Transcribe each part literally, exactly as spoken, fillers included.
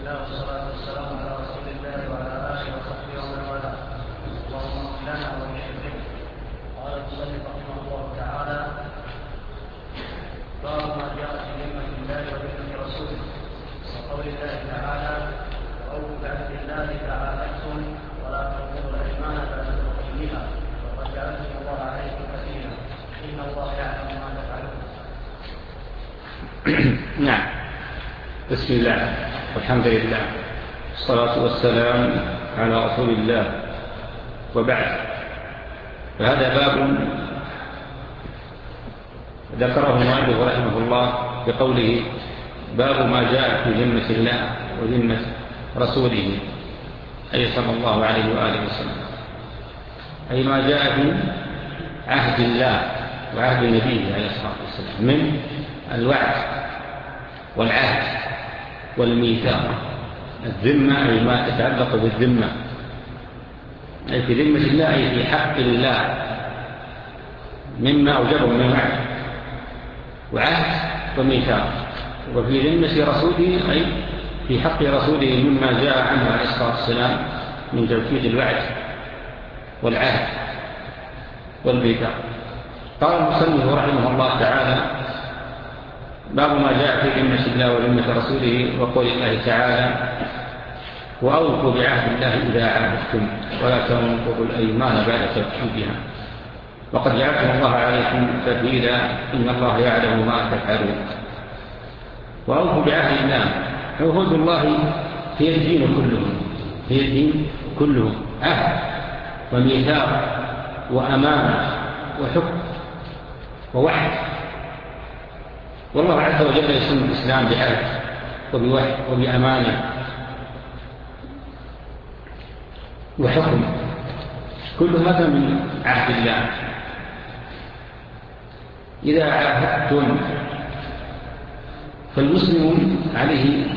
الله والصلاة والسلام على رسول الله وعلى آله وصحبه ومن والاه. اللهم اغفر لنا ولشيخنا. قال المصنف رحمه الله تعالى: باب ما جاء في ذمة الله وذمة رسوله، وقول الله تعالى: وأوفوا بعهد الله إذا عاهدتم ولا تنقضوا الأيمان بعد توكيدها وقد جعلتم الله عليكم كفيلا إن الله يعلم ما تفعلون. نعم. بسم الله والحمد لله والصلاة والسلام على رسول الله، وبعد. فهذا باب ذكره المؤلف رحمه الله بقوله: باب ما جاء في ذمة الله وذمة رسوله، أي صلى الله عليه وآله وسلم، أي ما جاء في عهد الله وعهد نبيه عليه الصلاة والسلام من الوعد والعهد والميثاق. الذمة أي ما تتعلق بالذمة، أي في ذمة الله، أي في حق الله مما أوجبه من وعد وعهد وميثاق. وفي ذمة رسوله أي في حق رسوله مما جاء عنه عليه الصلاة والسلام من توكيد الوعد والعهد والميثاق. قال المصنف رحمه الله تعالى: باب ما جاء في ذمة الله وذمة رسوله، وقول الله تعالى: وأوفوا بعهد الله إذا عاهدتم ولا تنقضوا الأيمان بعد توكيدها وقد جعلتم الله عليكم كفيلا إن الله يعلم ما تفعلون. وأوفوا بعهد الله، عهود الله هي الدين كله، هي الدين كله، عهد وميثاق وأمانة وحكم ووعد. والله عز وجل يسمى الإسلام بعهد وبوحي وبأمانة وحكم، كل هذا من عهد الله. إذا عاهدتم، فالمسلم عليه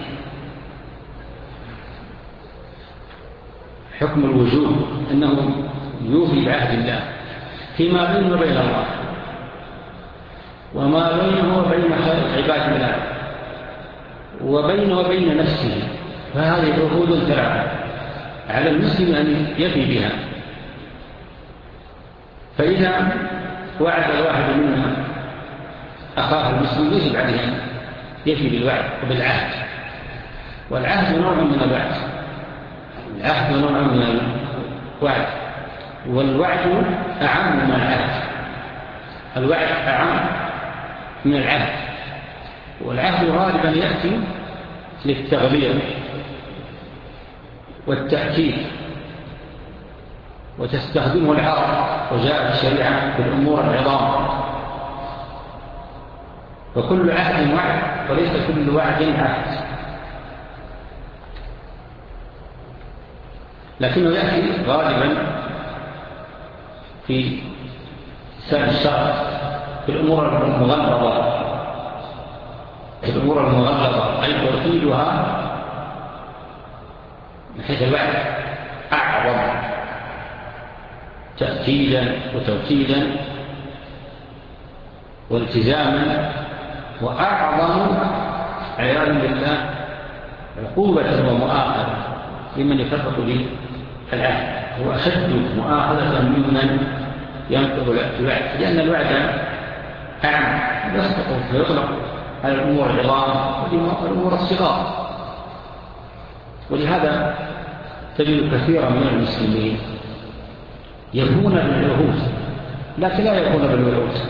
حكم الوجوب أنه يوفي بعهد الله فيما بينه وبين الله وما بينه وبين عباد الله وبينه وبين نفسه. فهذه عهود ثلاثة على المسلم أن يفي بها. فإذا وعد الواحد منا أخاه المسلم يجب عليه أن يفي بالوعد وبالعهد. والعهد نوع من الوعد، العهد نوع من الوعد، والوعد أعم من العهد. الوعد أعم من العهد، والعهد غالبا يأتي للتغليظ والتأكيد وتستخدمه العرب، وجاءت الشريعة في الأمور العظام. فكل عهد وعد وليس كل وعد عهد، لكنه يأتي غالبا في سبب الشرع في الأمور المغلظة، في الأمور المغلظة أي ترتيبها من حيث الوعد أعظم تأكيدا وتوكيدا والتزاما، وأعظم عياذا بالله عقوبة ومؤاخذة لمن يفرط بالعهد، هو أشد مؤاخذة ممن ينقض الوعد، لأن الوعد أعم يسقط ويطلق على الأمور العظام والأمور الصغار. ولهذا تجد كثيرا من المسلمين يكون بالعهود لكن لا يكون بالوعود.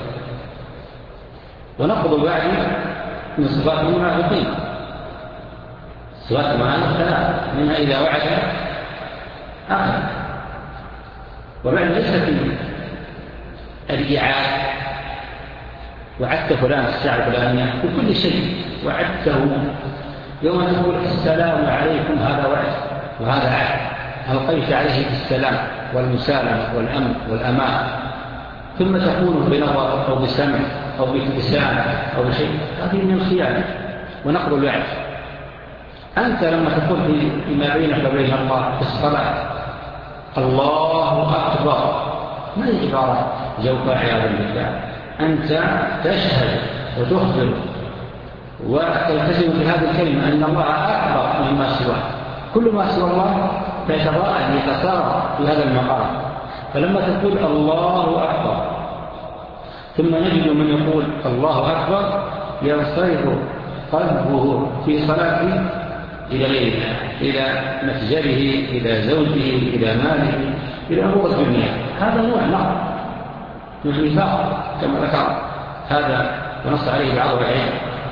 ونقض الوعد من صفات المنافقين، صفات المنافق ثلاث، منها إذا وعد أخذ. وبعد ليس في الإعادة، وعدت فلان الساعة الفلانية بكل شيء، وعدته يوم تقول السلام عليكم، هذا وعد وهذا عهد، ألقيت عليه السلام والمسالمة والأمن والأمان، ثم تقول بنظر أو بسمع أو بابتسام أو بشيء، هذه من الخيانة ونقض الوعد. أنت لما تقول فيما بينك وبين الله في الصلاة الله أكبر، ما هي عبارة جوفاء عياذا بالله، أنت تشهد وتخبر وتلتزم بهذه الكلمة أن الله أكبر مما سواه، كل ما سوى الله فيتضاءل يتسارع في هذا المقام. فلما تقول الله أكبر ثم نجد من يقول الله أكبر ينصرف قلبه في صلاته إلى غير الله، إلى متجره، إلى زوجه، إلى ماله، إلى أمور الدنيا. هذا نوع نقص من النفاق كما ذكر هذا ونص عليه بعض العلم.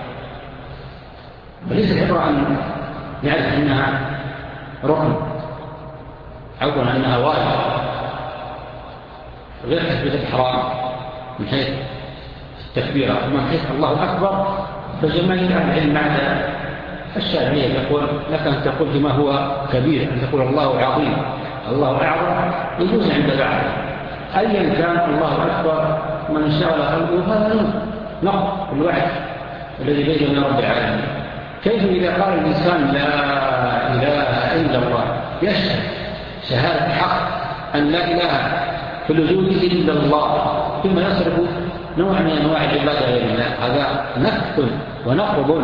وليس العبرة أن نعرف أنها ركن أو أنها واجب غير تثبيت الحرام من حيث التكبير، ومن حيث الله أكبر فجماهير أهل العلم بعد الشافعية يقول لك أن تقول بما هو كبير، أن تقول الله عظيم، الله أعظم، يجوز عند بعض أيا كان الله أكبر من شغل قلبه هذا نقص الوعد الذي بينه من رب العالمين. كيف إذا قال الإنسان لا إله إلا الله يشهد شهادة حق أن لا إله في الوجود إلا الله ثم يصرف نوع من أنواع العبادة غير الله، هذا نفذ ونقض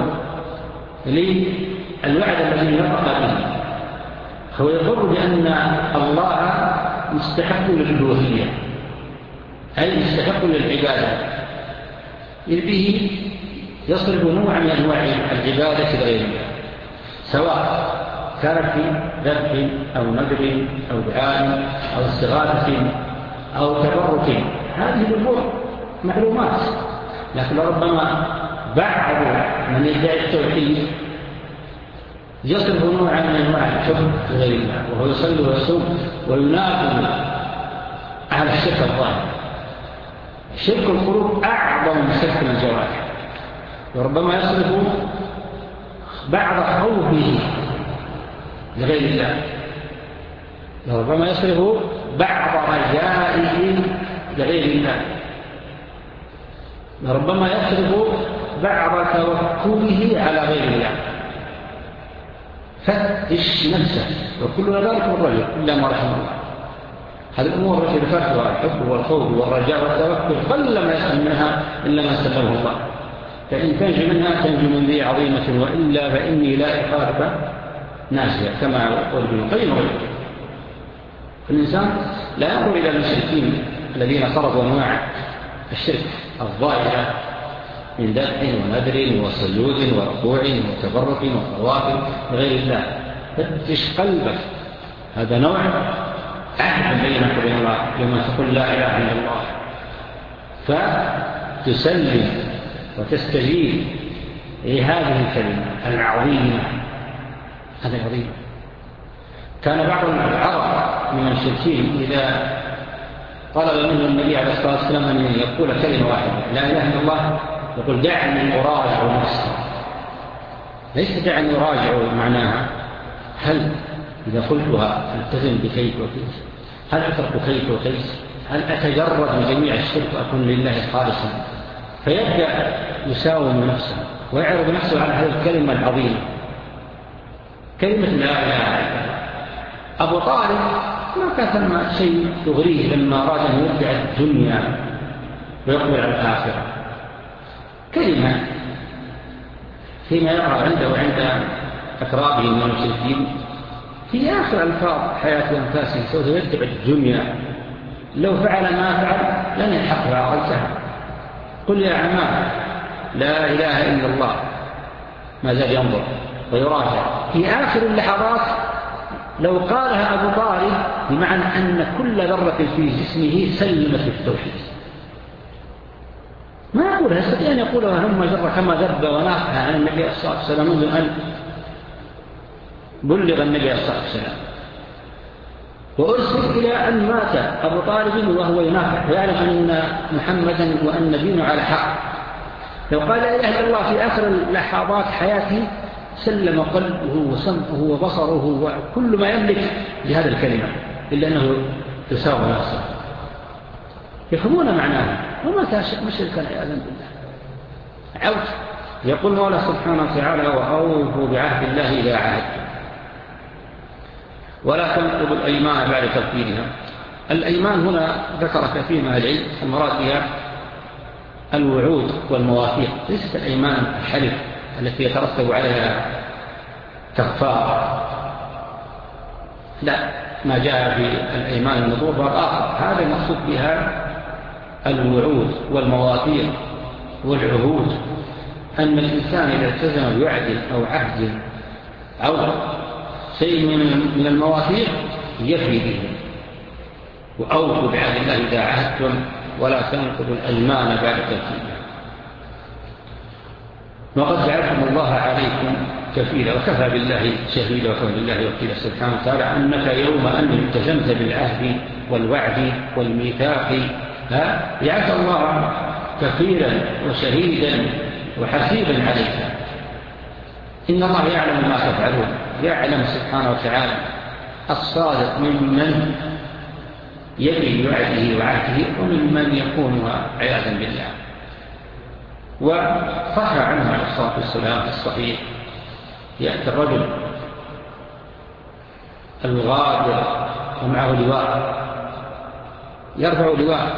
للوعد الذي نطق به. هو يقر بأن الله مستحق للألوهية أي مستحق للعبادة، إذ به يصرف نوع من أنواع العبادة غير الله، سواء كانت في ذبح أو نذر أو دعاء أو استغاثة أو تبرك. هذه الأمور معلومات، لكن ربما بعض من يدعي التوحيد يصرف نوعا من أنواع الحب لغير الله، وهو يصلي ويصوم وينافي على الشرك الظاهر. شرك القلوب أعظم من شرك الجوارح، وربما يصرف بعض خوفه لغير الله، وربما يصرف بعض رجائه لغير الله، وربما يصرف بعض توكله على غير الله. فتش نفسه، وكل ذلك الرجل إلا ما رحمه الله. هذه الأمور التي ذكرتها الحب والخوف والرجاء والتوكل قل ما يسلم منها إلا ما سلمه الله. فإن تنجو منها تنجو من ذي عظيمة، وإلا فإني لا إخارك ناسية كما يقول ابن القيم وغيره. الإنسان لا ينظر إلى المشركين الذين صرفوا أنواع الشرك الظاهرة من ذبح ونذر وسجود وركوع وتبرك وطواف لغير الله. فتش قلبك، هذا نوع عهد بينك وبين الله لما تقول لا إله إلا الله، فتسلم وتستجيب لهذه الكلمة العظيمة. هذا عظيم. كان بعض العرب من المشركين إذا طلب منه النبي عليه الصلاة والسلام أن يقول كلمة واحدة لا إله إلا الله يقول دعني أراجع نفسي. ليس دعني أراجع معناها هل إذا قلتها التزم بكيف وكيف، هل أترك كيف وكيف، هل أتجرد من جميع الشرك وأكون لله خالصا. فيبدأ يساوم نفسه ويعرض نفسه على هذه الكلمة العظيمة، كلمة لا إله إلا الله. أبو طالب ما كان ثم شيء يغريه لما أراد أن يرجع الدنيا ويقبل على الآخرة. كلمة فيما يقرأ عنده وعند أقرابه من المشركين في آخر ألفاظ حياة أنفاسه سوف يتبع الدنيا، لو فعل ما فعل لن يلحقها عقلتها. قل يا عمام لا إله إلا الله، ما زال ينظر ويراجع في آخر اللحظات. لو قالها أبو طالب بمعنى أن كل ذرة في جسمه سلمت التوحيد، ما يقولها، يستطيع أن يقولها هم جرة كما ذب ونافها عن النبي صلى الله عليه وسلم منذ أن بلغ النبي صلى الله عليه وسلم، وأرسل إلى أن مات أبو طالب وهو ينافح ويعلم أن محمدا وأن دينه على حق. لو قال لا إله إلا الله في آخر لحظات حياته سلم قلبه وسمعه وبصره وكل ما يملك لهذا الكلمة، إلا أنه تساوى نفسه. يفهمون معناها وما تشرك مشركا عياذا بالله. عود يقول مولى سبحانه وتعالى وأوفوا بعهد الله إذا عاهدتم ولا تنقضوا الأيمان بعد تفكيرها. الأيمان هنا ذكر كثير من العلم المراد بها الوعود والمواثيق، ليست الأيمان الحلف التي يترتب عليها كفارة، لا، ما جاء في الأيمان النذور باب آخر. هذا المقصود بها الوعود والمواثيق والعهود، أن الإنسان إذا التزم بوعد أو عهد أو شيء من المواثيق يفي به. وأوفوا بعهد الله إذا عهدتم ولا تنقضوا الأيمان بعد تنفيذها، وقد جعلكم الله عليكم كفيلا وكفى بالله شهيدا وكفى بالله وكيلا سبحانه وتعالى أنك يوم أن التزمت بالعهد والوعد والميثاق جعلت الله كفيلا وشهيدا وحسيبا عليك. إن الله يعلم ما تفعلون، يعلم سبحانه وتعالى الصادق ممن يفي بوعده وعهده وممن يكونها عياذا بالله. وصح عنه عليه الصلاة والسلام في الصحيح يأتي الرجل الغادر ومعه لواء، يرفع لواء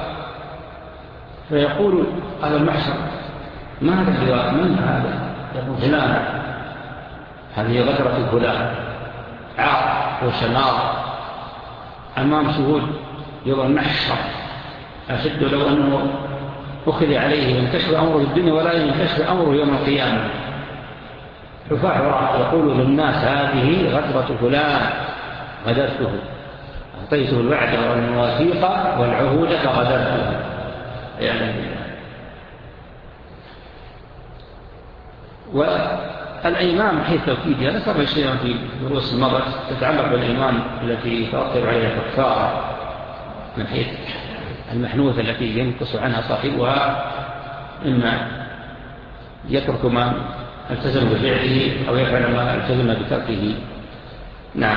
فيقول على المحشر: ما هذا اللواء؟ من هذا؟ يقول: فلان. هذه غدرة فلان، عار وشنار أمام شهود يوم المحشر أشد لو أنه أخذ عليه ينكشف أمره في الدنيا ولا ينكشف أمره يوم القيامة. حفاح يقول للناس: هذه غدرة فلان، غدرته، أعطيته الوعد والمواثيق والعهود فغدرته. يعني والأيمان من حيث توكيدها ذكر شيئا في دروس المرة تتعلق بالأيمان التي تؤثر عليها الكفارة من حيث المحنوثة التي ينقص عنها صاحبها، إما يترك ما التزم بفعله أو يفعل ما التزم بتركه. نعم.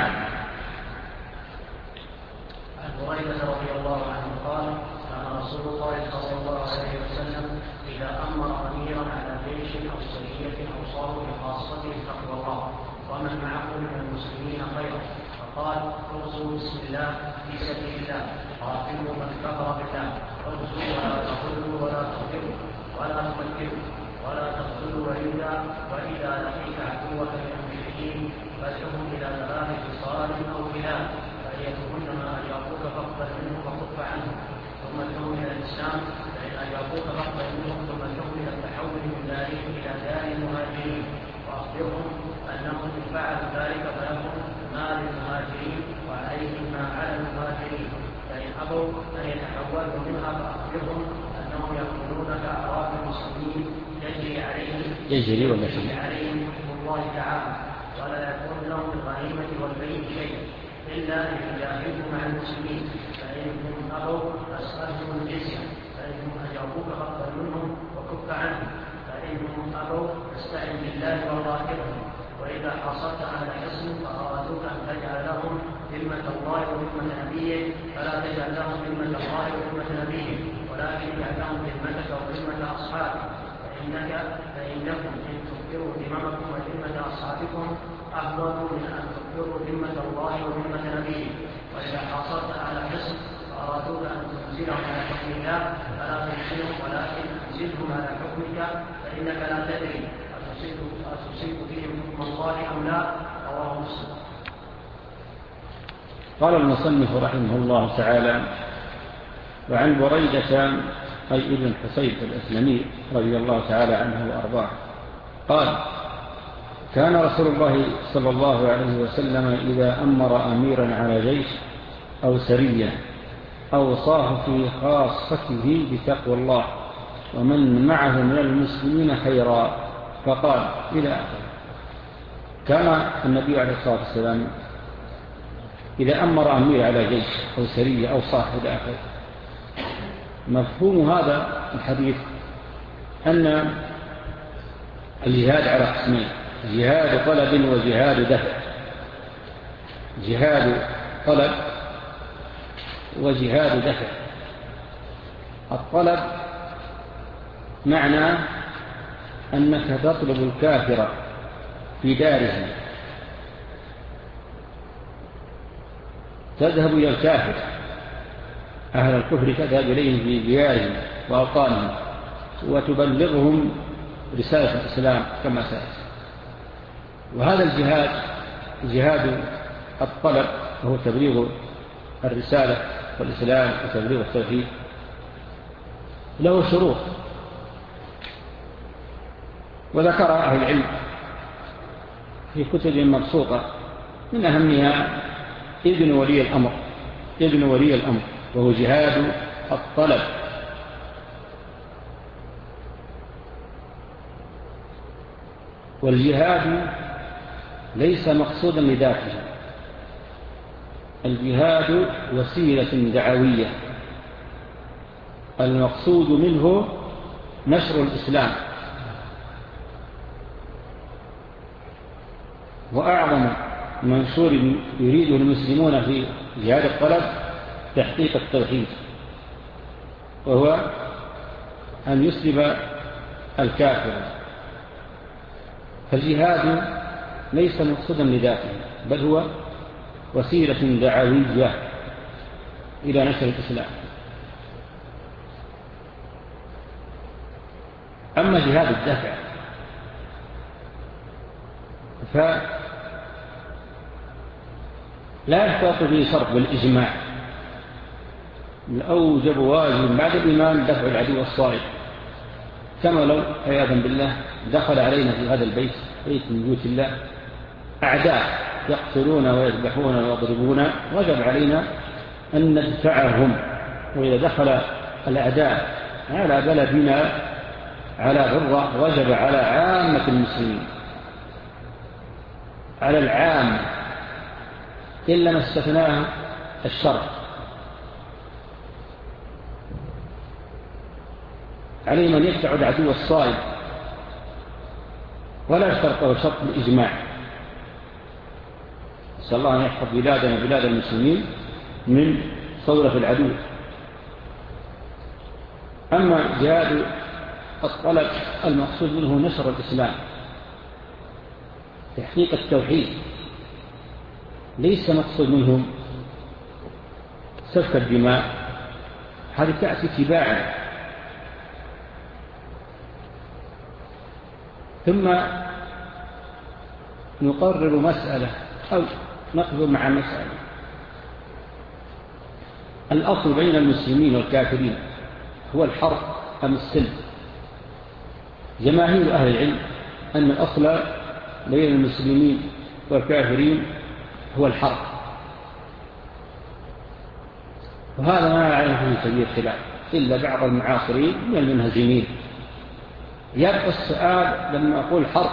عن هريرة رضي الله عنه قال: كان رسول الله صلى الله عليه وسلم إذا أمر أميرا على جيش أو سرية أوصاه بخاصته تقوى الله ومن معه من المسلمين خيرا، فقال: اغزوا بسم الله في سبيل الله، قاتلوا من كفر بالله، اغزوا ولا تقتلوا ولا تقتلوا ولا تمكروا ولا تقتلوا وليدا، وإذا لقيت عدوك من المشركين فادعهم إلى ثلاث خصال أو خلال، فأيتهن ما أجابوك فاقبل منه وكف عنه، ثم ادعهم إلى الإسلام، فإن أجابوك فاقبل منهم، ثم ادعهم إلى التحول من دارهم إلى دار المهاجرين، وأخبرهم أنهم إن فعلوا ذلك فلهم ما للمهاجرين وعليهم ما على المهاجرين، فإن أبوا أن يتحولوا منها فأخبرهم أنهم يقولون كأعراب المسلمين يجري عليهم يجري ولا يجري عليهم حكم الله تعالى، ولا يكون لهم بالغنيمة والبيع شيء إلا أن يجاهدوا مع المسلمين، فإنهم أبوا أسألهم الجزية، فإنهم أجابوك فاقبل منهم وكف عنهم، فإنهم أبوا فاستعن بالله وقاتلهم، وإذا حاصرت على حصن فأرادوك أن تجعل لهم ذمة الله وذمة نبيه فلا تجعل لهم ذمة الله وذمة نبيه، ولكن اجعل لهم ذمتك وذمة أصحابك، فإنك فإنكم إن تكفروا ذممكم وذمة أصحابكم أفضل من أن تكفروا ذمة الله وذمة نبيه. وإذا حاصرت على حصن فأرادوك أن تنزلهم على حكم الله فلا تنزلهم، ولكن انزلهم على حكمك، فإنك لا تدري أتصيب فيهم حكم الله أم لا. رواه مسلم. قال المصنف رحمه الله تعالى: وعن بريدة أي ابن حصيب الأسلمي رضي الله تعالى عنه وأرضاه قال: كان رسول الله صلى الله عليه وسلم إذا أمر أميرا على جيش أو سرية أوصاه في خاصته بتقوى الله ومن معه من المسلمين خيرا، فقال إلى آخره. كان النبي عليه الصلاة والسلام إذا أمر أمير على جيش أو سرية أو صاحب إلى آخره. مفهوم هذا الحديث أن الجهاد على قسمين: جهاد طلب وجهاد دفع. جهاد طلب وجهاد دفع. الطلب معنى أنك تطلب الكافر في داره، تذهب إلى الكافر، أهل الكفر تذهب إليهم في ديارهم وأوطانهم وتبلغهم رسالة الإسلام كما سأتي. وهذا الجهاد جهاد الطلب، وهو تبليغ الرسالة والإسلام وتبليغ التوحيد، له شروط، وذكر أهل العلم في كتب مبسوطة من أهمها ابن ولي الأمر ابن ولي الأمر وهو جهاد الطلب. والجهاد ليس مقصودا لذاته، الجهاد وسيلة دعوية، المقصود منه نشر الإسلام. وأعظم منشور يريده المسلمون في جهاد الطلب تحقيق التوحيد، وهو أن يسلب الكافر. فالجهاد ليس مقصودا لذاته، بل هو وسيلة دعوية إلى نشر الإسلام. أما جهاد الدفع فلا يحتاط به شرط بالإجماع، الأوجب واجب بعد الإيمان دفع العدو الصائب، كما لو عياذا بالله دخل علينا في هذا البيت بيت من بيوت الله أعداء يقتلون ويذبحون ويضربون، وجب علينا أن ندفعهم. وإذا دخل الأعداء على بلدنا على غرة وجب على عامة المسلمين، على العام إلا ما استثناه الشرع، عليهم أن يدفعوا العدو الصائب، ولا يشترطه شرط الإجماع. نسأل الله أن يحفظ بلادنا وبلاد المسلمين من صولة العدو. أما جهاد الطلب المقصود منه نشر الإسلام، تحقيق التوحيد، ليس مقصود منهم سفك الدماء، هذه تأتي تباعا. ثم نقرر مسألة أو نقف مع مسألة. الأصل بين المسلمين والكافرين هو الحرب أم السلم؟ جماهير أهل العلم أن الأصل بين المسلمين والكافرين هو الحرب، وهذا ما يعلم فيه كبير خلاف إلا بعض المعاصرين من المنهزمين. يبقى السؤال لما أقول حرب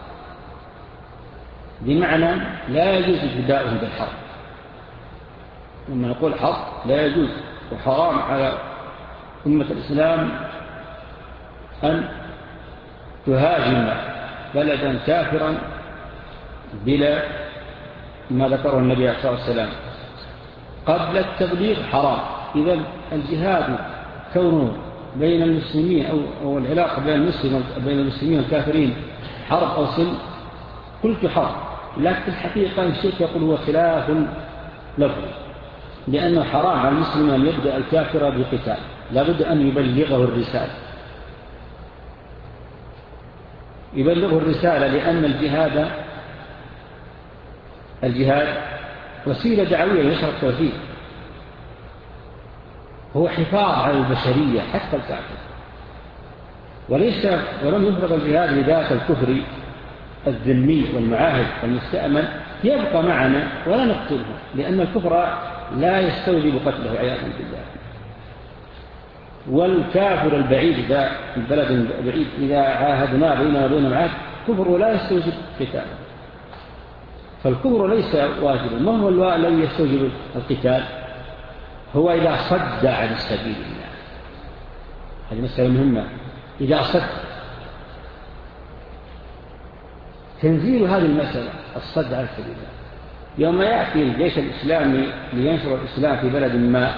بمعنى لا يجوز ابتداؤهم بالحرب. لما نقول حرب لا يجوز وحرام على أمة الإسلام أن تهاجم بلدا كافرا بلا ما ذكره النبي عليه الصلاة والسلام. قبل التبليغ حرام. إذا الجهاد كونه بين المسلمين أو, أو العلاقة بين المسلم بين المسلمين والكافرين حرب أو سلم، قلت حرب، لكن الحقيقة الشيخ يقول هو خلاف لفظي، لأنه حرام على المسلم أن يبدأ الكافر بقتال، لابد أن يبلغه الرسالة يبلغه الرسالة لأن الجهاد الجهاد وسيلة دعوية لنشر التوحيد، هو حفاظ على البشرية حتى الكافر. وليس ولم يفرض الجهاد لذات الكفر الذمي والمعاهد والمستأمن يبقى معنا ولا نقتله، لأن الكفر لا يستوجب قتله عياذا بالله. والكافر البعيد إذا البلد البعيد إذا عاهدنا بيننا وبين معاهد كفر لا يستوجب قتاله. فالكفر ليس واجبا. ما هو الذي يستوجب القتال؟ هو إذا صد عن سبيل الله. هذه مسألة مهمة. إذا صد، تنزيل هذه المسألة الصد عن سبيل الله. يوم يأتي الجيش الإسلامي لينشر الإسلام في بلد ما،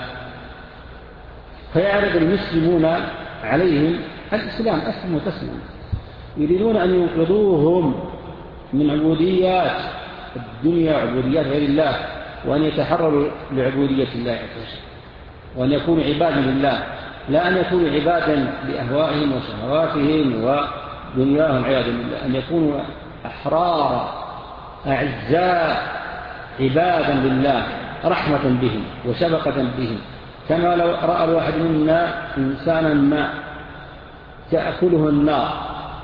فيعرض المسلمون عليهم الإسلام أسلموا تسلموا، يريدون أن ينقذوهم من عبوديات الدنيا وعبوديات غير الله، وأن يتحرروا لعبودية الله عز وجل، وأن يكونوا عبادا لله، لا أن يكونوا عبادا لأهوائهم وشهواتهم دنياهم عياذا بالله، أن يكونوا أحرار أعزاء عبادا لله رحمة بهم وشفقة بهم، كما لو رأى الواحد منا إنسانا ما تأكله النار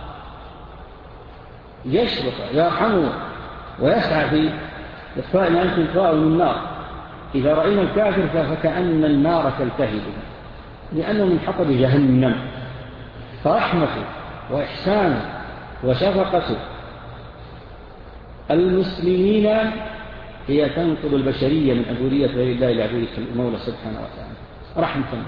يشفق يرحمه ويسعى في إخفاء ما يمكن إخفاءه من النار. إذا رأينا الكافر فكأن النار تلتهب لأنه من حطب جهنم، فرحمته وإحسانه وشفقته المسلمين هي تنقل البشرية من عبودية غير الله إلى عبودية المولى سبحانه وتعالى رحمة به.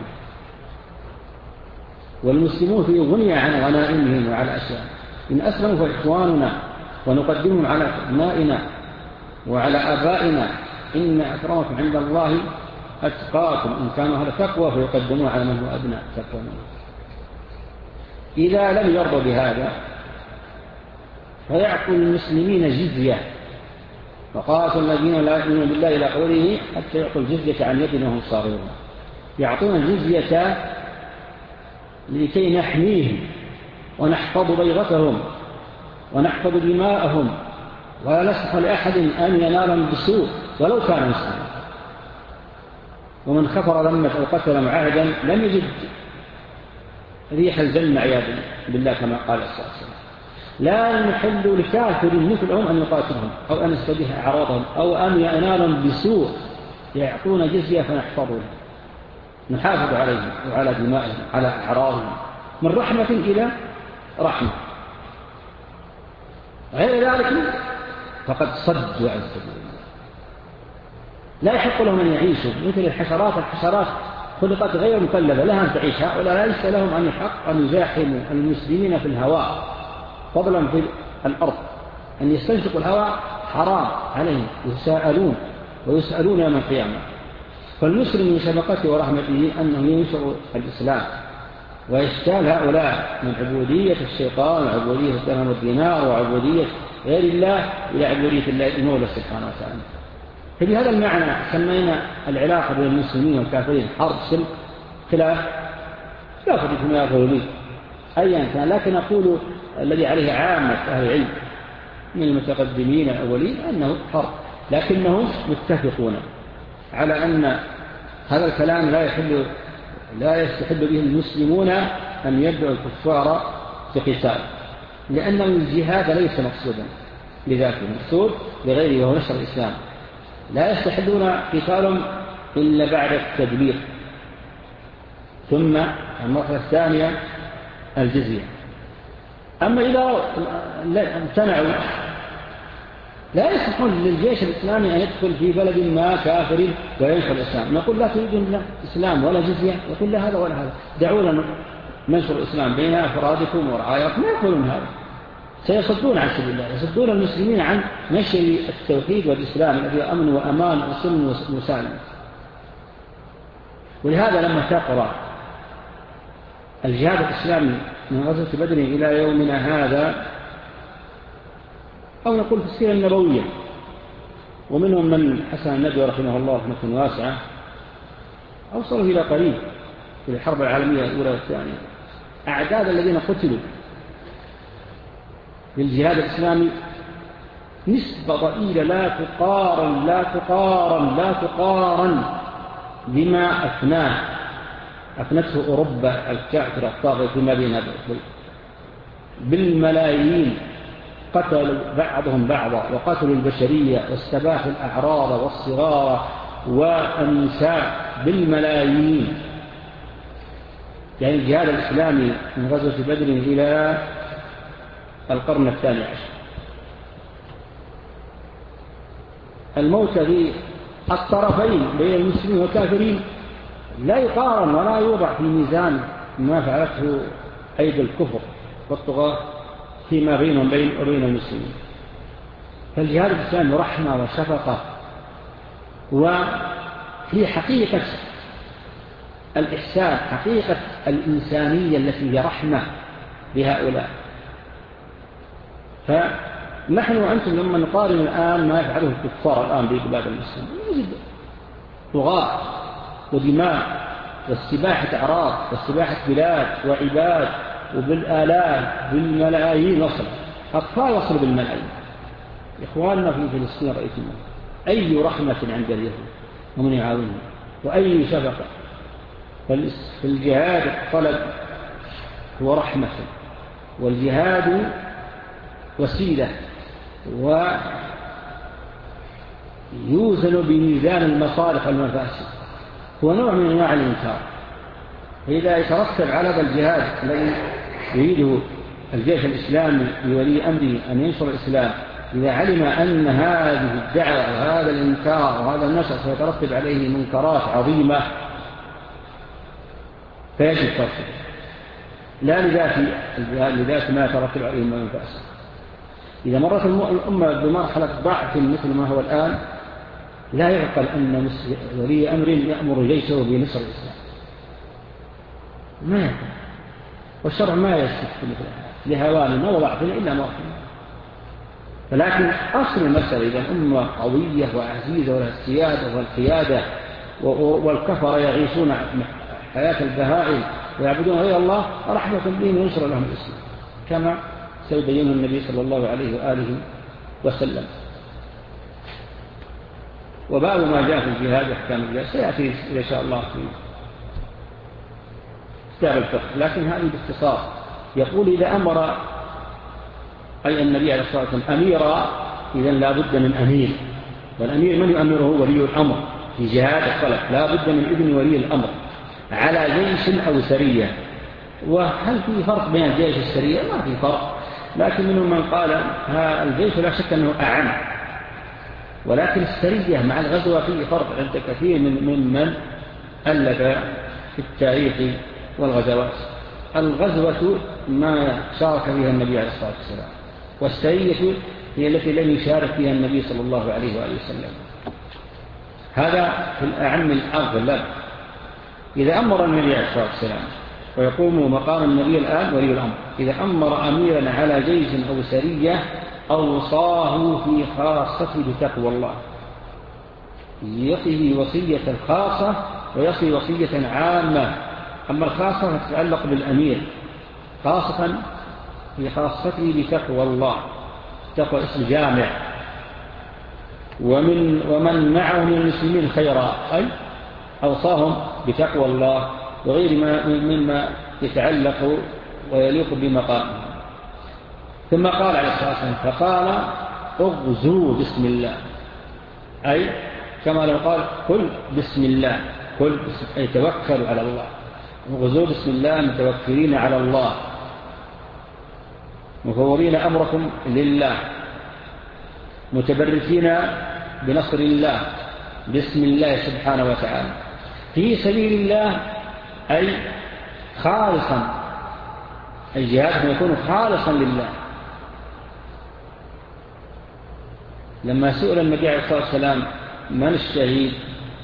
والمسلمون في غنية عن غنائمهم وعلى أشياء، إن أسلموا فإخواننا ونقدمهم على أبنائنا وعلى آبائنا، إن أكرمكم عند الله أتقاكم، إن كانوا أهل تقوى فيقدمون على من هو أبناء تقوى. إذا لم يرضوا بهذا فيعطوا المسلمين جزية، وقاتل الذين لا يؤمنون بالله إلى قوله حتى يعطوا الجزية عن يد وهم صاغرون. يعطون الجزية لكي نحميهم ونحفظ بيضتهم ونحفظ دماءهم، ولا نسمح لأحد أن ينالهم بسوء ولو كان مسلما. ومن كفر ذمة أو قتل معاهدا لم يجد ريح الجنة عياذا بالله كما قال صلى الله عليه وسلم. لا نحل لكافر مثلهم أن يقاتلهم أو أن يستبيح أعراضهم أو أن ينالهم بسوء، يعطون جزية فنحفظهم نحافظ عليهم وعلى دمائهم على أعراضهم من رحمة إلى رحمة. غير ذلك فقد صدوا عن سبيل الله. لا يحق لهم أن يعيشوا مثل الحشرات. الحشرات خلقت غير مكلفة لها أن تعيش، هؤلاء ليس لهم أن يحق أن يزاحموا المسلمين في الهواء فضلا في الأرض، أن يستنشقوا الهواء حرام عليهم، يساءلون ويسألون يوم القيامة. فالمسلم من شفقته ورحمته أنه ينشر الإسلام ويشتال هؤلاء من عبودية الشيطان وعبودية الدرهم والدينار وعبودية غير الله إلى عبودية الله المولى سبحانه وتعالى. فبهذا المعنى سمينا العلاقة بين المسلمين والكافرين حرب سلم خلاف لا فرق فيما يقول لي أيا كان، لكن أقول الذي عليه عامة أهل العلم من المتقدمين الأولين أنه حرب، لكنهم متفقون على أن هذا الكلام لا يحل لا يستحب به المسلمون أن يدعوا الكفار بقتال، لأن الجهاد ليس مقصودا لذاته، مقصود لغيره وهو نشر الإسلام. لا يستحلون قتالهم إلا بعد التدبير. ثم المرحلة الثانية الجزية. أما إذا امتنعوا لا يسمحون للجيش الإسلامي أن يدخل في بلد ما كافر وينشر الإسلام. نقول لا تريدون إسلام ولا جزية، يقول لا هذا ولا هذا، دعونا ننشر الإسلام بين أفرادكم ورعاياكم. ما يقولون هذا، سيصدون عن سبيل الله، يصدون المسلمين عن نشر التوحيد والإسلام الذي أمن وأمان وسلم وسالم. ولهذا لما تقرأ الجهاد الإسلامي من غزوة بدر إلى يومنا هذا، أو نقول في السيرة النبوية، ومنهم من حسن النبي رحمه الله رحمة واسعة أوصلوا إلى قريب في الحرب العالمية الأولى والثانية، أعداد الذين قتلوا للجهاد الإسلامي نسبة ضئيلة لا تقارن لا تقارن لا تقارن بما أفناه أفنته أوروبا الكافرة الطاغية فيما بينها بالملايين. قتلوا بعضهم بعضا وقتلوا البشرية واستباحوا الأعراض والصغار والنساء بالملايين. يعني الجهاد الإسلامي من غزوة بدر إلى القرن الثاني عشر، الموت في الطرفين بين المسلمين والكافرين لا يقارن ولا يوضع في ميزان ما فعلته أيدي الكفر والطغاة فيما بينهم بين وبين المسلمين. فالجهاد الإسلامي رحمة وشفقة، وفي حقيقة الإحسان، حقيقة الإنسانية التي هي رحمة بهؤلاء. فنحن وأنتم لما نقارن الآن ما يفعله الكفار الآن ببلاد المسلمين، نجد طغاة ودماء واستباحة أعراض واستباحة بلاد وعباد وبالآلاف بالملايين وصل، أطفال وصلوا بالملايين. إخواننا في فلسطين رأيتم أي رحمة عند اليهود ومن يعاونهم، وأي شفقة. في الجهاد الطلب هو رحمة، والجهاد وسيلة ويوزن بميزان المصالح والمفاسد، هو نوع من أنواع الإنكار. فإذا يترتب على هذا الجهاد الذي يريده الجيش الإسلامي لولي أمره أن ينشر الإسلام، إذا علم أن هذه الدعوة وهذا الإنكار وهذا النشر سيترتب عليه منكرات عظيمة فيجب تركه، لا لذات لذات ما يترتب عليه من المفاسد. إذا مرت الأمة بمرحلة ضعف مثل ما هو الآن، لا يعقل أن ولي أمر يأمر جيشه بنصر الإسلام، ما يعقل. والشرع ما يسكت مثل لهواننا وضعفنا إلا ما أخذنا. فلكن أصل المسألة إذا الأمة قوية وعزيزة ولها السيادة والقيادة، والكفر يعيشون حياة البهائم ويعبدون غير الله، رحمة بهم وينشر لهم الإسلام كما سيبينه النبي صلى الله عليه وآله وسلم. وباب ما جاء في الجهاد وأحكام الجهاد سيأتي إن شاء الله في كتاب الفقه، لكن هذه باختصار. يقول إذا أمر أي النبي عليه الصلاة والسلام أميرا، إذن لا بد من أمير، والأمير من يؤمره؟ ولي الأمر. في جهاد الطلب لا بد من إذن ولي الأمر على جيش أو سرية. وهل في فرق بين الجيش والسرية؟ ما في فرق، لكن منهم من قال الجيش لا شك أنه أعم، ولكن السرية مع الغزوة فيه فرق عند كثير من من ألف في التاريخ والغزوات. الغزوة ما شارك فيها النبي عليه الصلاة والسلام، والسرية هي التي لم يشارك فيها النبي صلى الله عليه وآله وسلم. هذا في الأعم الأغلب. إذا أمر النبي عليه الصلاة والسلام ويقوم مقام النبي الآن ولي الأمر، إذا أمر أميرا على جيش أو سرية أوصاه في خاصته بتقوى الله، يصي وصية الخاصة ويصي وصية عامة. أما الخاصة تتعلق بالأمير، خاصة في خاصته بتقوى الله، تقوى اسم جامع. ومن ومن معه من المسلمين خيرا، أي أوصاهم بتقوى الله وغير ما مما يتعلق ويليق بمقامه. ثم قال عليه الصلاة والسلام فقال اغزوا بسم الله، أي كما لو قال قل بسم الله، قل أي توكلوا على الله. اغزوا بسم الله متوكلين على الله، مفوضين أمركم لله، متبركين بنصر الله بسم الله سبحانه وتعالى، في سبيل الله، أي خالصا، أي جهادكم يكون خالصا لله. لما سئل النبي عليه الصلاة والسلام من الشهيد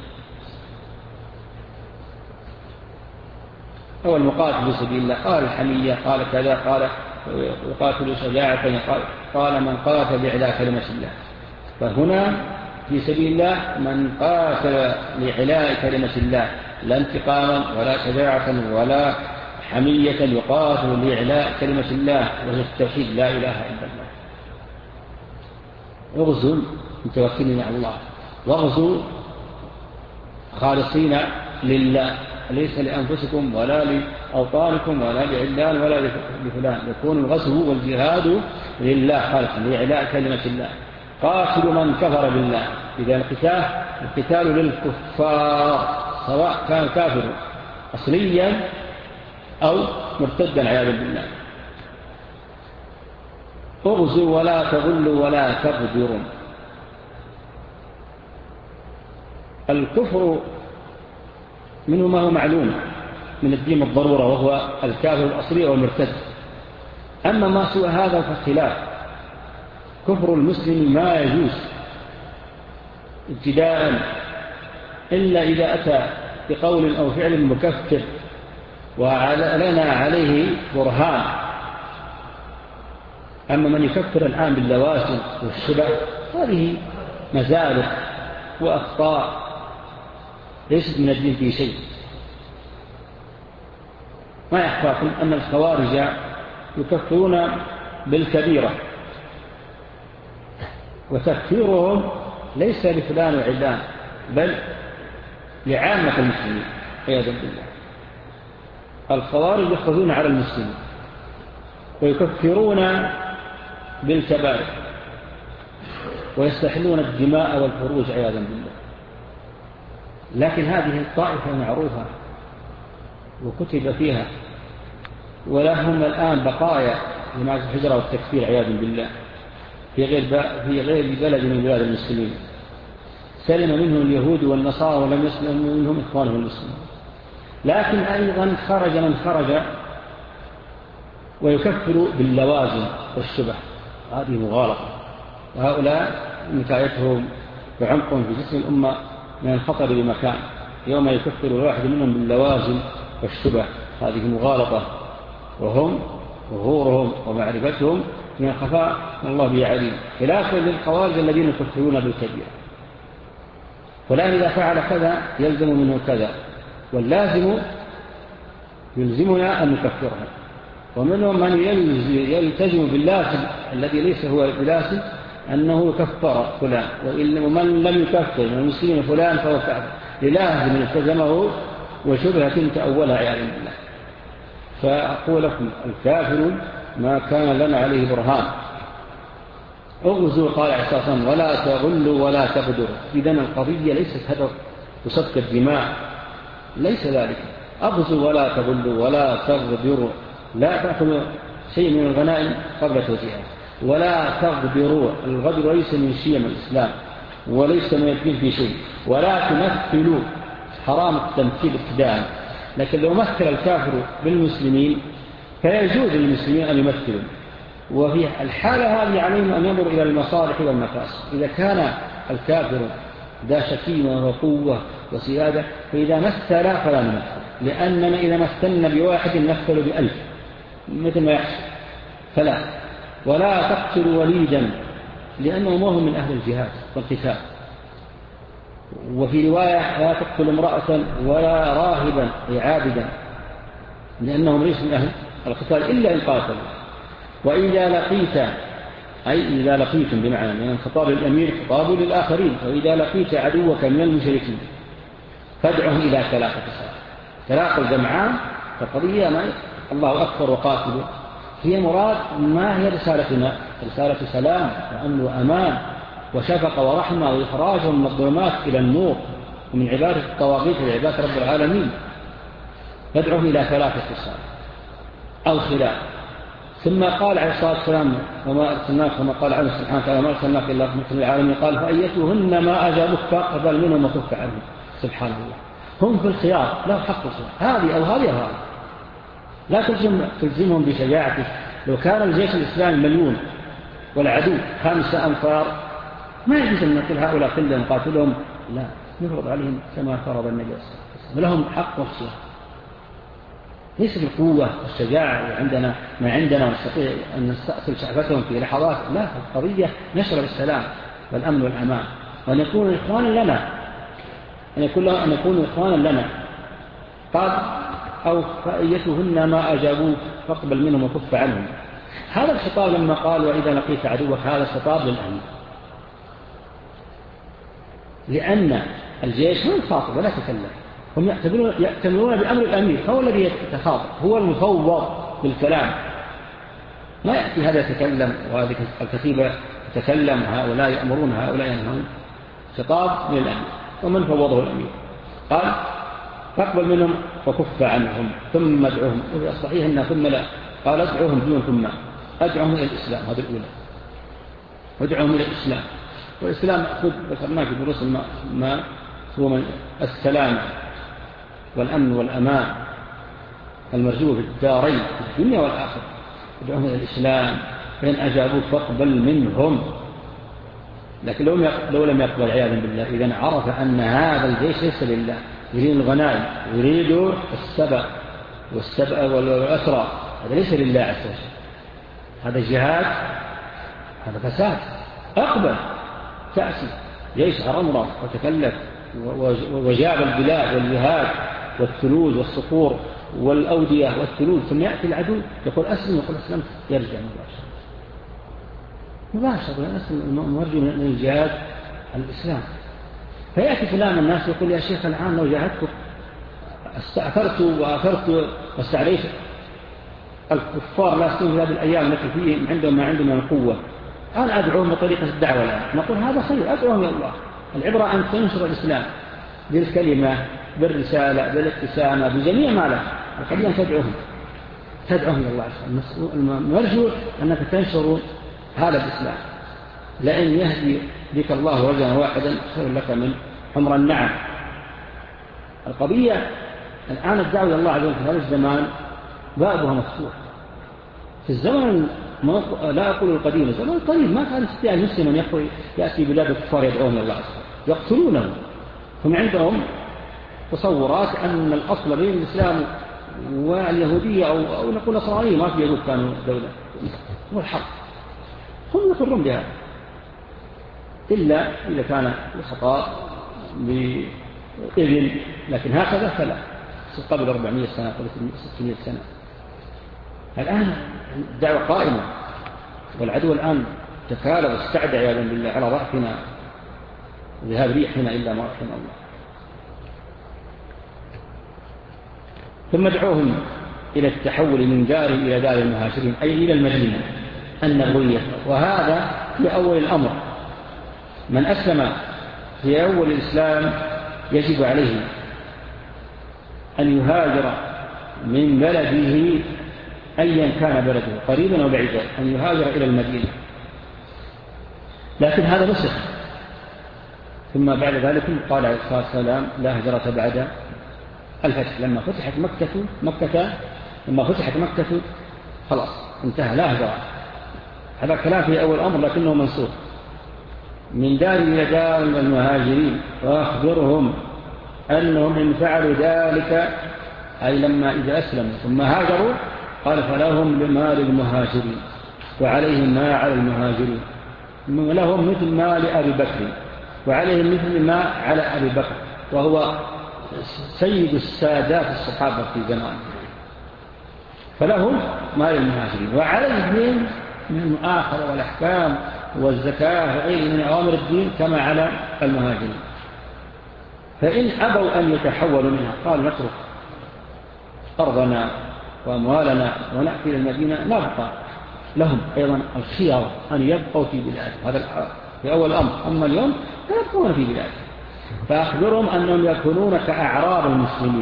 هو المقاتل في سبيل الله، قال الحمية، قال كذا، قال يقاتل شجاعة، قال من قاتل لإعلاء كلمة الله. فهنا في سبيل الله من قاتل لإعلاء كلمة الله، لا انتقاما ولا شجاعة ولا حمية، يقاتل لإعلاء كلمة الله وهي التوحيد لا إله إلا الله. اغزوا متوكلين على الله، واغزوا خالصين لله، ليس لأنفسكم ولا لأوطانكم ولا لعلان ولا لفلان، يكون الغزو والجهاد لله خالصا لإعلاء كلمة الله. قاتلوا من كفر بالله، إذا القتال القتال للكفار سواء كان كافر أصليا أو مرتدا عياذا بالله. اغزوا ولا تغلوا ولا تغدروا. الكفر منه ما هو معلوم من الدين الضرورة، وهو الكافر الأصلي والمرتد. أما ما سوى هذا فاختلاف. كفر المسلم ما يجوز ابتداء إلا إذا أتى بقول أو فعل مكفر ولنا عليه برهان. أما من يكفر الآن باللوازم والشبه هذه مزالق وأخطاء ليست من الدين في شيء. ما يخفاكم أن الخوارج يكفرون بالكبيرة، وتكفيرهم ليس لفلان وعلان بل لعامة المسلمين عياذا بالله. الخوارج يخرجون على المسلمين ويكفرون بالكبائر ويستحلون الدماء والفروج عياذا بالله. لكن هذه الطائفة معروفة وكتب فيها، ولهم الآن بقايا لمع الحجرة والتكفير عياذا بالله في غير في غير بلد من بلاد المسلمين. سلم منهم اليهود والنصارى ولم يسلم منهم إخوانهم المسلمين. لكن أيضا خرج من خرج ويكفر باللوازم والشبه، هذه مغالطة، وهؤلاء نكايتهم وعمقهم في جسم الأمة من الخطر بمكان. يوم يكفر الواحد منهم باللوازم والشبه هذه مغالطة، وهم ظهورهم ومعرفتهم من الخفاء والله به عليم، خلافا للخوارج الذين يكفرون بالكبيرة. فلان إذا فعل كذا يلزم منه كذا، واللازم يلزمنا أن نكفرها. ومنهم من يلتزم باللازم الذي ليس هو بلازم أنه يكفر فلان، ومن لم يكفر من المسلمين فلان فهو كافر للازم التزمه وشبهة تأولها عياذا بالله. فأقول لكم الكافر ما كان لنا عليه برهان. اغزوا قال عليه الصلاة والسلام ولا تغلوا ولا تغدروا. إذن القضية ليست هدف وسفك الدماء، ليس ذلك. اغزوا ولا تغلوا ولا تغدروا، لا تأخذوا شيء من الغنائم قبل توزيعها، ولا تغدروا. الغدر ليس من شيم الإسلام وليس من الدين في شيء. ولا تمثلوا، حرام التمثيل ابتداء، لكن لو مثل الكافر بالمسلمين فيجوز للمسلمين أن يمثلوا. وفي الحالة هذه عليهم أن ينظروا إلى المصالح والمفاسد. إذا كان الكافر ذا شكيمة وقوة وسيادة فإذا مثل فلا نمثل، لأننا إذا مثلنا بواحد نمثل بألف مثل ما يحصل. فلا. ولا تقتلوا وليدا لأنه ما هو من أهل الجهاد والقتال. وفي رواية لا تقتل امرأة ولا راهبا أي عابدا لأنهم ليسوا من أهل القتال إلا إن قاتلوا. وإذا لقيت أي إذا لقيتم بمعنى من خطاب الأمير خطاب للآخرين. وإذا لقيت عدوك من المشركين فادعه إلى ثلاثة ساعات. ثلاث الجمعان فقضية ما الله أكبر وقاتلوا هي مراد ما هي رسالتنا، رسالة سلام وأمن وأمان وشفقة ورحمة وإخراجهم من الظلمات إلى النور ومن عبادة الطواغيت إلى عبادة رب العالمين. فادعه إلى ثلاثة ساعات أو خلاف. ثم قال عليه الصلاة والسلام وما أرسلناك، كما قال عليه سبحانه وتعالى وما أرسلناك إلا رحمة للعالمين، قال فأيتهن ما أجابك فاقبل منهم وكف عنهم. سبحان الله، هم في الخيار لا حق الخيار، هذه أو هذه أو هذه. لا تلزم تلزمهم بشجاعتك. لو كان الجيش الإسلامي مليون والعدو خمسة أنفار ما يجوز أن نقول هؤلاء كلهم قاتلهم، لا، نفرض عليهم كما فرض النبي صلى الله عليه وسلم، لهم حق والشيء ليس بالقوة والشجاعة عندنا ما عندنا ونستطيع أن نستأصل شعفتهم في لحظات. لا، القضية نشر السلام والأمن والأمان، وأن يكونوا إخوانا لنا، أن يكون أن يكونوا إخوانا لنا. قال أو فأيتهن ما أجابوك فاقبل منهم وكف عنهم. هذا الخطاب لما قال وإذا لقيت عدوك هذا خطاب للأمير، لأن الجيش هو الخاطب ولا تكلم، هم يأتمرون بأمر الأمير، هو الذي يتخاطب، هو المفوض بالكلام. ما يأتي هذا يتكلم وهذه الكتيبة تتكلم وهؤلاء يأمرون هؤلاء ينهون. خطاب للأمير ومن فوضه الأمير. قال فاقبل منهم وكف عنهم ثم ادعوهم. وفي الصحيح أنها ثم لا، قال ادعوهم دون ثم، ادعوهم إلى الإسلام. هذا الأولى، ادعوهم إلى الإسلام. والإسلام أخذ ذكرناه في دروس ما, ما هو من السلام والأمن والأمان المرجو في الدارين في الدنيا والآخرة. ادعوهم إلى الإسلام فإن أجابوك فاقبل منهم. لكن لو لم يقبل عياذا بالله إذن عرف أن هذا الجيش ليس لله، يريد الغنائم، يريد السبأ والسبأ والأسرى، هذا ليس لله عز وجل، هذا جهاد، هذا فساد. أقبل تأسي جيش عرمرة وتكلف وجاب البلاد والجهاد والثلوج والصخور والأودية والثلوج، ثم يأتي العدو يقول أسلم، يقول أسلمت، يرجع مباشرة مباشرة أسلم، مرجو من الجهاد الإسلام. فيأتي فلان الناس يقول يا شيخ الآن لو جاهدت استأثرت وأثرت واستعريت الكفار لا يستوون في هذه الأيام التي فيهم عندهم ما عندهم من القوة، أنا أدعوهم بطريقة الدعوة الآن. نقول هذا خير، أدعوهم يا الله. العبرة أن تنشر الإسلام بالكلمة بالرسالة بالابتسامة بجميع ما له، وقبل تدعوهم تدعوهم إلى الله. المرجو أنك تنشر هذا الإسلام، لأن يهدي بك الله رجلا واحدا خير لك من حمر النعم. القضية الآن الدعوة إلى الله عز وجل في هذا الزمان بابها مفتوح. في الزمن لا أقول القديم، الزمن القريب ما كان يستطيع المسلم أن يأتي بلاد الكفار يدعوهم إلى الله عز وجل، يقتلونه. هم عندهم تصورات أن الأصل بين الإسلام واليهودية أو, أو نقول نصرانية، ما في يهود كانوا دولة، هو الحق. هم يقرون بها إلا إذا كان الخطأ بإذن، لكن هكذا فلا. قبل أربعمائة سنة قبل ستمائة سنة الآن الدعوة قائمة، والعدو الآن تكالب واستعدى عياذا بالله على ضعفنا ذهاب ريحنا إلا ما رحم الله. ثم ادعوهم إلى التحول من دار إلى دار المهاجرين، أي إلى المدينة النبوية. وهذا في أول الأمر، من أسلم في أول الإسلام يجب عليه أن يهاجر من بلده أيا كان بلده قريبا أو بعيدا، أن يهاجر إلى المدينة. لكن هذا نسخ. ثم بعد ذلك قال عليه الصلاة والسلام لا هجرة بعد الفتح. لما فتحت مكة مكة لما فتحت مكة خلاص انتهى، لا هجرة. هذا كلام في أول أمر لكنه منصوص. من دار إلى دار المهاجرين وأخبرهم أنهم إن فعلوا ذلك، أي لما إذا أسلموا ثم هاجروا، قال فلهم لما للمهاجرين وعليهم ما على المهاجرين، لهم مثل ما لأبي بكر وعليهم مثل ما على أبي بكر، وهو سيد السادات الصحابة في زمانه. فلهم ما للمهاجرين وعليهم من المؤاخذة والأحكام والزكاة وغيره من أوامر الدين كما على المهاجرين. فإن أبوا أن يتحولوا منها قالوا نترك أرضنا وأموالنا ونأتي إلى المدينة، نبقى. لهم أيضا الخيار أن يبقوا في بلادهم، هذا في أول الأمر. أما اليوم لا يبقون في بلادهم، فأخبرهم أنهم يكونون كأعراب المسلمين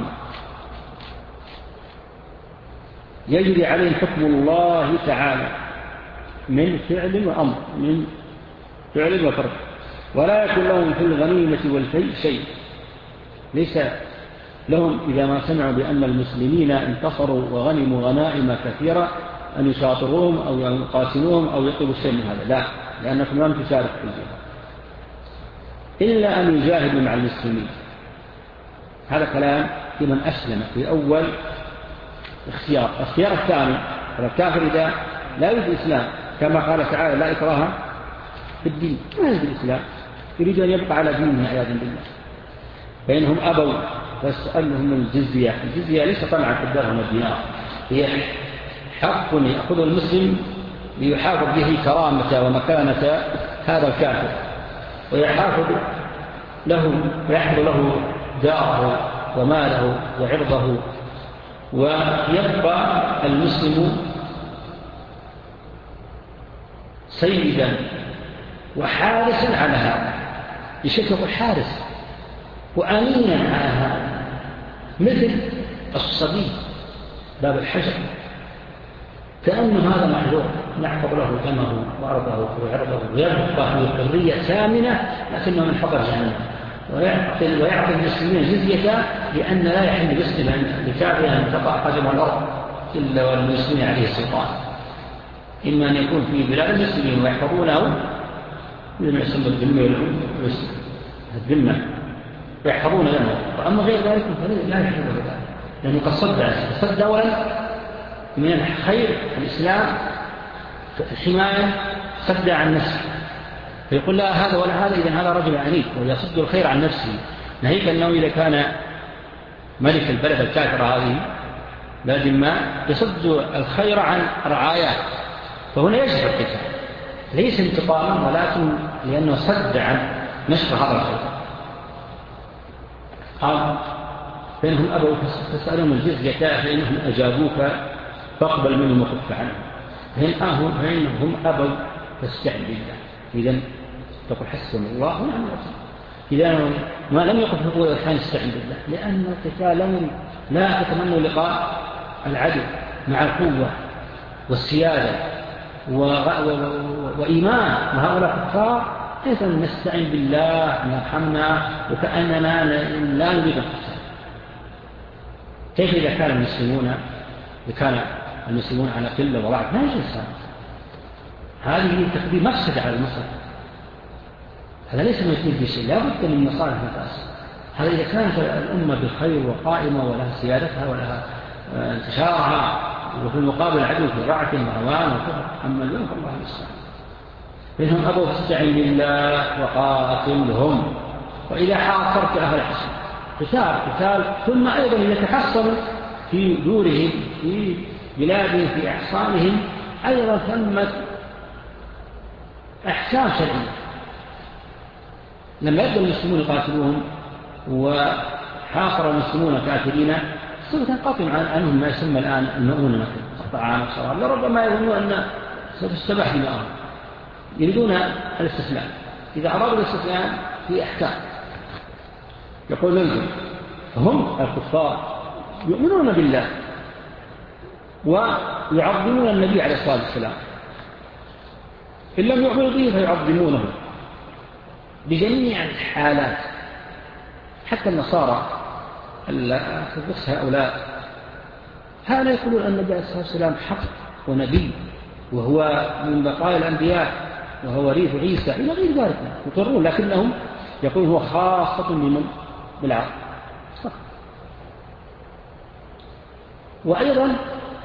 يجري عليهم حكم الله تعالى من فعل وأمر، من فعل وترك، ولا يكون لهم في الغنيمة والفيء شيء. ليس لهم إذا ما سمعوا بأن المسلمين انتصروا وغنموا غنائم كثيرة أن يشاطروهم أو يقاتلوهم أو يطلبوا شيء من هذا، لا، لأنكم لم تشاركوا في الجهاد إلا أن يجاهدوا مع المسلمين. هذا كلام في من أسلم في أول اختيار. الاختيار الثاني الكافر إذا لا يريد الإسلام كما قال تعالى لا إكراه في الدين، ما يريد الإسلام، يريد أن يبقى على دينه عياذا بالله. فإنهم أبوا فاسألهم الجزية. الجزية ليس طمعا في الدرهم والدينار، هي حق يأخذ المسلم ليحافظ به كرامة ومكانة هذا الكافر، ويحافظ له ويحفظ له داره وماله وعرضه، ويبقى المسلم سيدا وحارسا على هذا، يشكل حارس وأمينا على هذا، مثل الصبي باب الحجر، كأنه هذا محذور نحفظ له دمه وعرضه وعرضه، ويبقى في حرية ثامنة لكنه من حضر جهنم. ويعطي ويعطي المسلمين جزية لأن لا يحل مسلما لكافر أن تقع قدم الأرض إلا والمسلمين عليه السلطان، إما أن يكون في بلاد المسلمين ويحفظونه لما يسمى الذمة الذمة ويحفظون له، وأما غير ذلك فلا يحل ذلك، لأنه قد صد صد أولا من الخير الإسلام الحماية، صد عن نفسه، فيقول لا هذا ولا هذا، إذن هذا رجل عنيف ويصد الخير عن نفسه. ناهيك أنه إذا كان ملك البلد الكافرة هذه لا دماء يصد الخير عن رعاياه، فهنا يجب القتال ليس انتقاما ولكن لأنه صد عن نشر هذا الخير. قال فإنهم أبوا تسألهم الجزية فإنهم أجابوك فاقبل منهم وكف عنهم، فإنهم أبوا فاستعن بالله. إذن تقول حسن الله ونعم الوكيل. إذا ما لم يقف يقول كان استعن بالله، لأن القتال لم لا تتمنوا لقاء العدو مع القوة والسيادة وإيمان وهؤلاء كفار، كيف نستعين بالله نرحمنا وكأننا لا نريد القتال؟ كيف إذا كان المسلمون إذا كان المسلمون على قلة وضعف ما يجلس هذه تقديم مفسدة على المصلحة. هذا ليس من يفيد بشيء، لا بد من مصالح متأسسة. هذا إذا كانت الأمة بخير وقائمة ولها سيادتها ولها انتشارها، وفي المقابل العدو في رعة وهوان وكفر، أما اليوم فالله المستعان. منهم أبوا فاستعن بالله وقاتلهم، وإذا حاصرت أهل الحصن قتال قتال ثم أيضا يتحصن في دورهم في بلادهم في أحصانهم أيضا ثمة أحكام شرعية. لما يبدأ المسلمون يقاتلوهم وحاصر المسلمون كافرين سوف تنقطع عنهم ما يسمى الآن المؤونة مثلا الطعام والشراب، لربما يظنون أن سوف تستباح دماءهم، يريدون الاستسلام. إذا أرادوا الاستسلام في أحكام يقول لهم هم الكفار يؤمنون بالله ويعظمون النبي عليه الصلاة والسلام، إن لم يؤمنوا به فيعظمونه بجميع الحالات. حتى النصارى الأرثوذكس هؤلاء هؤلاء يقولون أن النبي عليه الصلاة والسلام حق ونبي وهو من بقايا الأنبياء وهو وريث عيسى إلى غير ذلك يقرون، لكنهم يقولون هو خاصة بمن بالعرب. وأيضا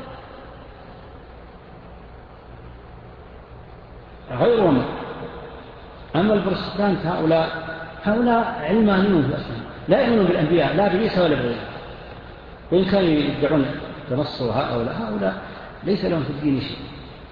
غيرهم أما البروتستانت هؤلاء هؤلاء علمانيون في أسلام، لا يؤمنون بالأنبياء لا بعيسى ولا بغيره، وإن كانوا يدعون تنصر هؤلاء هؤلاء ليس لهم في الدين شيء.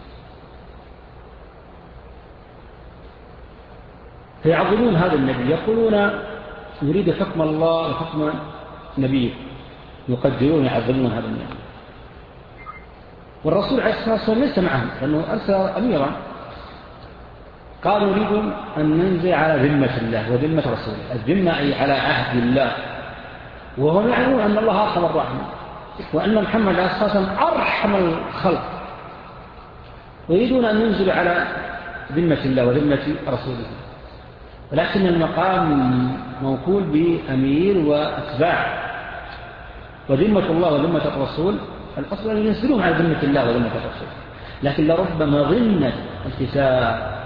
فيعظمون هذا النبي، يقولون نريد حكم الله وحكم نبيه، يقدرون يعظمون هذا النبي. والرسول عليه الصلاة والسلام ليس معهم لأنه أرسل أميرا قالوا نريد أن ننزل على ذمة الله وذمة رسوله. الذمة أي على عهد الله، وهم يعلمون أن الله أرحم الراحمين وأن محمد عليه الصلاة والسلام أرحم الخلق، ويريدون أن ينزلوا على ذمة الله وذمة رسوله، ولكن المقام موكول بأمير وأتباع، وذمة الله وذمة الرسول الأصل أن ينزلون على ذمة الله وذمة الرسول. لكن لربما ضمن الكتاب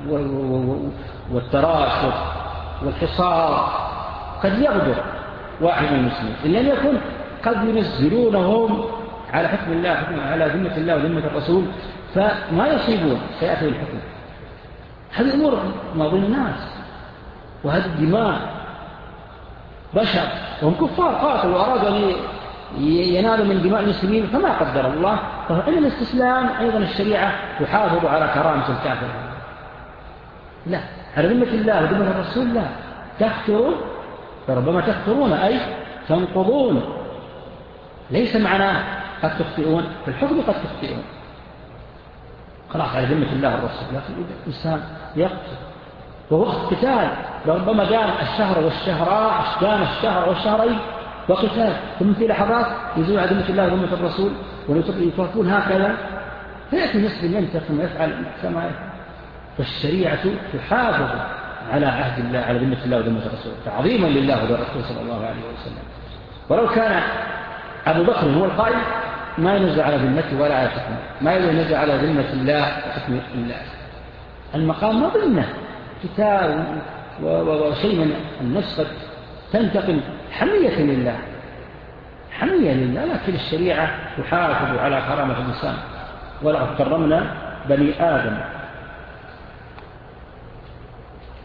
والتراشد والحصار قد يغدر واحد من المسلمين، إن لم يكن قد ينزلونهم على حكم الله حكم على ذمة الله وذمة الرسول فما يصيبون سيأتي الحكم. هذه أمور ماضي الناس، وهذه الدماء بشر وهم كفار قاتلوا وأرادوا أن ينالوا من دماء المسلمين فما قدر الله. فإن الاستسلام أيضا الشريعة تحافظ على كرامة الكافر، لا على ذمة الله وذمة الرسول لا تكفرون، فربما تكفرون أي تنقضون، ليس معناه قد تخطئون في الحكم قد تخطئون خلاص على ذمة الله والرسول. لكن إذا الإنسان يقتل وهو قتال، ربما دام الشهر والشهراء دام الشهر والشهرين وقتال، ثم في لحظات يزول على ذمة الله وذمة الرسول ويتركون هكذا، فيأتي مسلم ينتقم ويفعل كما يفعل. فالشريعة تحافظ على عهد الله على ذمة الله وذمة الرسول تعظيما لله وللرسول صلى الله عليه وسلم. ولو كان أبو بكر هو القائد ما ينزل على ذمته ولا على حكمه، ما ينزل على ذمة الله وحكم الله. المقام ما ضمنه كتاب وشيء من النفس قد تنتقم حمية لله حمية لله، لكن الشريعة تحافظ على كرامة الإنسان. ولقد كرمنا بني آدم.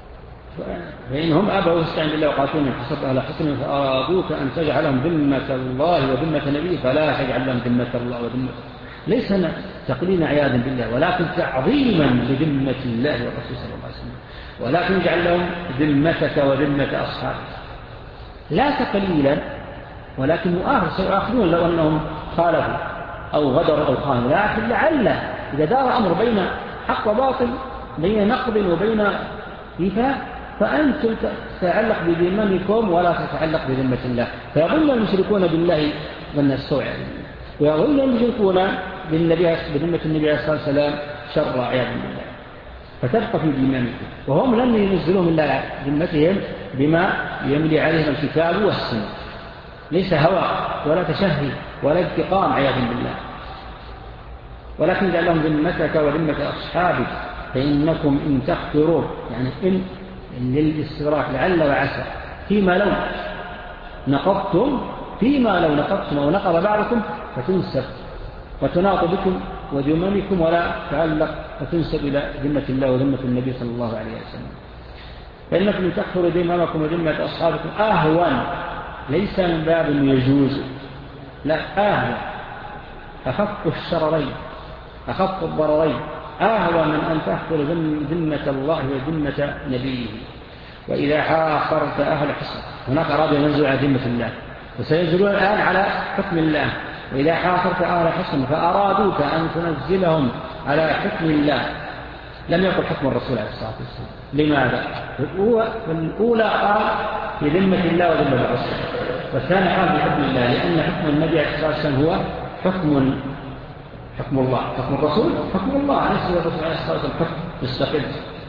فإنهم أبوا استعن بالله وقاتلوا من حسب أهل حسن فأرادوك أن تجعلهم ذمة الله وذمة نبيه فلا تجعل لهم ذمة الله وذمة ليس تقليلا عياذا بالله ولكن تعظيما لذمة الله والرسول صلى الله عليه وسلم ولكن اجعل لهم ذمتك وذمة أصحابك لا تقليلا ولكن مؤاخذ سيؤاخذون لو أنهم خالفوا أو غدروا أو خانوا لكن لعل إذا دار أمر بين حق وباطل بين نقض وبين إيفاء فأنتم تتعلق بذممكم ولا تتعلق بذمة الله فيظن المشركون بالله ظن السوء ويظن المشركون بذمة النبي عليه الصلاة والسلام شر عياذا بالله فتبقى في ذممكم وهم لن ينزلوا من ذمتهم بما يملي عليهم الكتاب والسنة ليس هوى ولا تشهي ولا انتقام عياذا بالله ولكن جعل لهم ذمتك وذمة أصحابك فإنكم إن تخفروا يعني إن للاستغراق لعل وعسى فيما لو نقضتم فيما لو نقضتم أو نقض بعضكم فتنسب وتناط بكم وذممكم ولا تعلق وتنسب إلى ذمة الله وذمة النبي صلى الله عليه وسلم فإنكم إن تخفروا ذممكم وذمة أصحابكم أهون ليس من باب يجوز لا أهون أخف الشررين أخف الضررين أهوى من أن تحفر ذمة الله وذمة نبيه وإذا حاصرت أهل حصر هناك أرادوا ينزلوا على ذمة الله وسينزلون الآن على حكم الله وإذا حاصرت أهل حصر فأرادوك أن تنزلهم على حكم الله لم يقل حكم الرسول عليه الصلاة والسلام لماذا؟ الأولى قال في ذمة الله وذمة الرسول والثاني قال في حكم الله لأن حكم النبي عليه الصلاة والسلام هو حكم حكم الله حكم الرسول حكم الله ليس الرسول عليه الصلاة والسلام حكم مستقل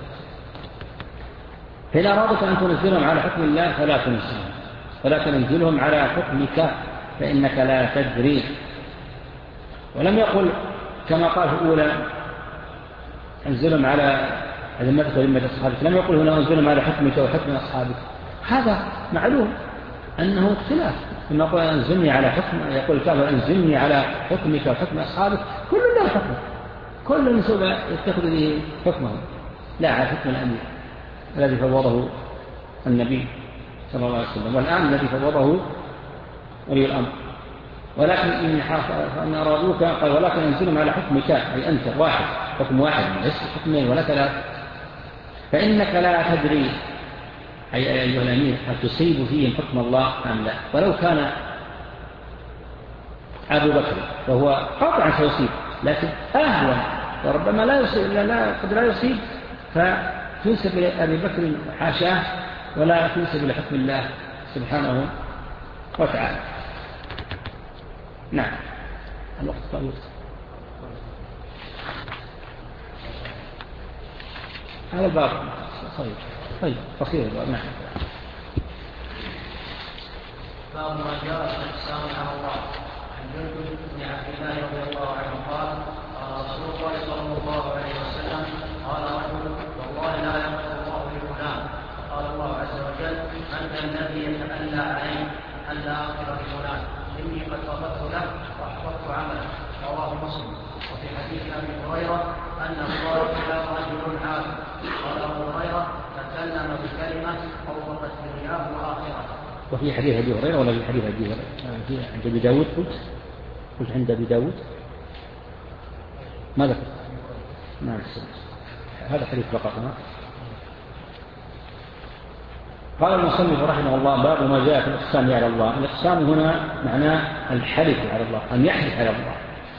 فإذا أرادت أن تنزلهم على حكم الله فلا تنزلهم فلا تنزلهم على حكمك فإنك لا تدري ولم يقل كما قال في الأولى انزلهم على ذمتك وذمة أصحابك لم يقل هنا انزلهم على حكمك وحكم أصحابك هذا معلوم أنه اختلاف ثم يقول أنزلني على حكم يقول الكافر أنزلني على حكمك وحكم أصحابك كل له حكم كل نسوب يتخذ به حكمه لا على حكم الأمير الذي فوضه النبي صلى الله عليه وسلم والآن الذي فوضه ولي الأمر ولكن إن فأن أرادوك قال ولكن أنزلهم على حكمك أي أنت واحد حكم واحد ليس حكمين ولا ثلاث فإنك لا تدري أي أيها الأمير هل تصيب فيهم حكم الله أم لا ولو كان أبو بكر وهو قاطعا سيصيب لكن أهون وربما لا يصيب لا قد لا يصيب فتنسب لأبي بكر حاشاه ولا تنسب لحكم الله سبحانه وتعالى نعم الوقت طويل هذا الباب صحيح طيب قصير نعم باب ما جاء في الاقسام على الله عن جندب بن عبد الله رضي الله عنه قال قال رسول الله صلى الله عليه وسلم قال رجل والله لا يغفر الله لفلان قال الله عز وجل انت الذي يتألى عليه ان لا اغفر لفلان اني قد غفرت له واحبطت عمله رواه مسلم وفي حديث ابي هريره انه قال جاء رجل عابد قال ابو هريره تكلم بكلمه اوقفت دنياه واخره. وفي حديث ابي هريره ولا في حديث ابي هريره عند ابي داود قلت قلت عند ابي داود ما ذكر ما نسمع هذا حديث فقط. قال المصنف رحمه الله باب ما جاء في الاقسام على الله. الاقسام هنا معناه الحلف على الله ان يحلف على الله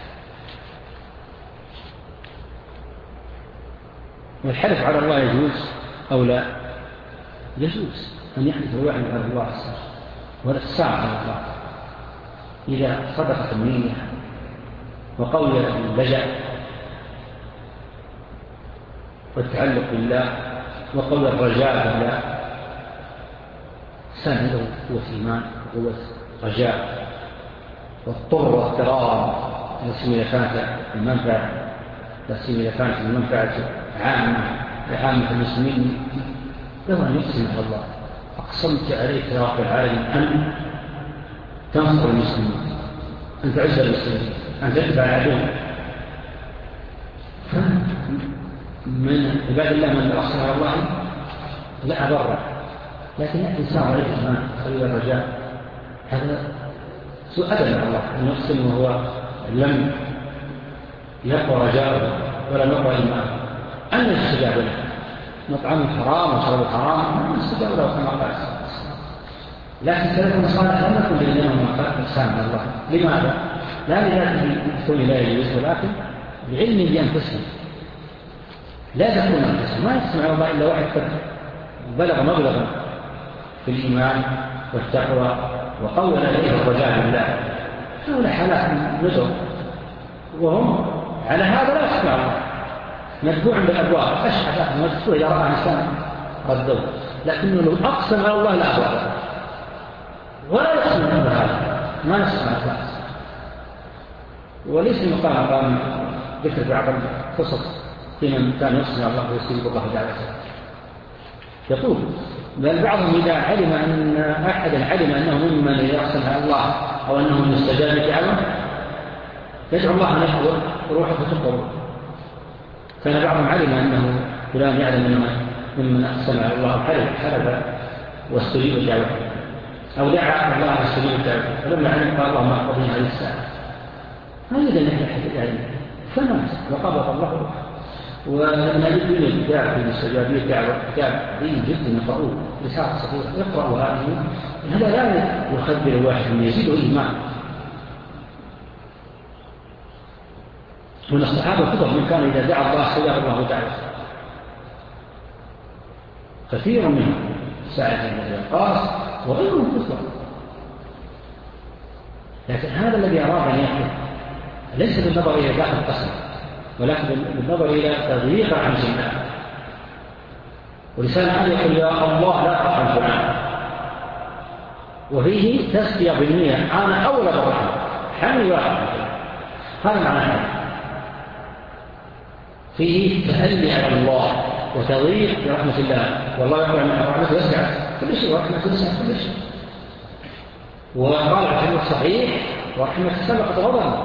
والحلف على الله يجوز أو لا يجوز أن يحلف الواحد على الله والاقسام على الله إذا صدقت النية وقوي اللجأ والتعلق بالله وقوي الرجاء بالله سان عنده قوة إيمان وقوة رجاء واضطر واضطرار لسيما إذا كانت المنفعة لسيما إذا كانت المنفعة عامة لعامة المسلمين له أن يقسم على الله أقسمت عليك يا رب العالمين أن تنصر المسلمين أن تعز المسلمين أن تتبع العدو من عباد الله من أقسم على الله لا أبرر، لكن الإنسان عليه الإيمان خلي الرجاء، هذا سوء أدب على الله أن يقسم وهو لم يقوى رجاءه ولا يقوى إيمانه. أن يستجاب له مطعم حرام وشرب حرام ما يستجاب له كما قال. لكن سلف الصالح لم يكن بينهم أقسام من الله. لماذا؟ لا لذاته يكون لا يجوز، ولكن بعلم بأنفسهم لا تكون أنفسهم، ما يسمع الله إلا واحد قد بلغ مبلغا في الإيمان والتقوى وقول إليه الرجاء بالله. هؤلاء حالات نزل وهم على هذا لا يسمع الله، مدفوع بالأبواب، أشحث مدفوع إذا رأى إنسان ردوا، لكنه لو أقسم على الله لا أبواب ولا يسمع هذا، ما نسمع هذا. وليس المقام مقام ذكر بعض القصص في من كان يقسم على الله ويستجيب الله دعوته. يقول بل بعضهم إذا علم أن أحدا علم أنه ممن يقسم على الله أو أنه مستجاب دعوة يدعو الله أن يحضر روحه فتقبل. كان بعضهم علم أنه فلان يعلم أنه ممن أقسم على الله حلف حلف واستجيب دعوته أو دعا الله أن يستجيب دعوته، فلما علم قال اللهم احفظني هذه الساعة. ما يدري نحن يعني فمات وقبض الله. ونجد من الكتاب في الاستجابية دعوة كتاب عظيم جدا يقرأوه رسالة صغيرة يقرأوا هذه، هذا لا يخبر واحد من يزيده إيمان. من الصحابة كثر من كان إذا دعا الله استجاب الله دعوته، كثير منهم سعد بن وقاص وغيرهم كثر. لكن هذا الذي أراد أن يحدث ليس بالنظر إلى داخل القسم، ولكن بالنظر إلى تضييق عن الله. ولسان هذا يقول يا الله لا ترحم فلان، وفيه تسقية بالمية أنا أولى بالرحمة حمي واحد. هذا معنى فيه تألي على الله وتضييق برحمة الله، والله يقول أن رحمته وسعت كل شيء ورحمته وسعت كل شيء. وقال في الصحيح ورحمته سبقت غضبه.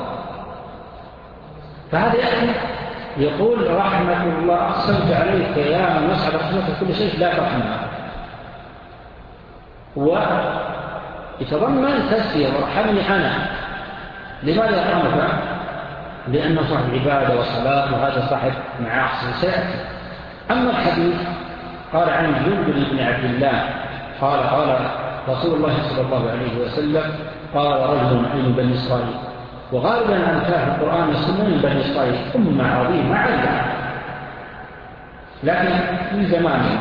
فهذا يأتي يقول رحمة الله أقسمت عليك يا من نصعد رحمته كل شيء لا ترحمها، ويتضمن تسير ورحمني أنا. لماذا يرحمك؟ لأنه صاحب عبادة وصلاة وهذا صاحب معاصي سيأتي. أما الحديث قال عن جندب بن عبد الله قال قال رسول الله صلى الله عليه وسلم قال رجل من بني إسرائيل، وغالبا أن كان القرآن والسنة من بني إسرائيل أمة عظيمة عالية، لكن في زمانه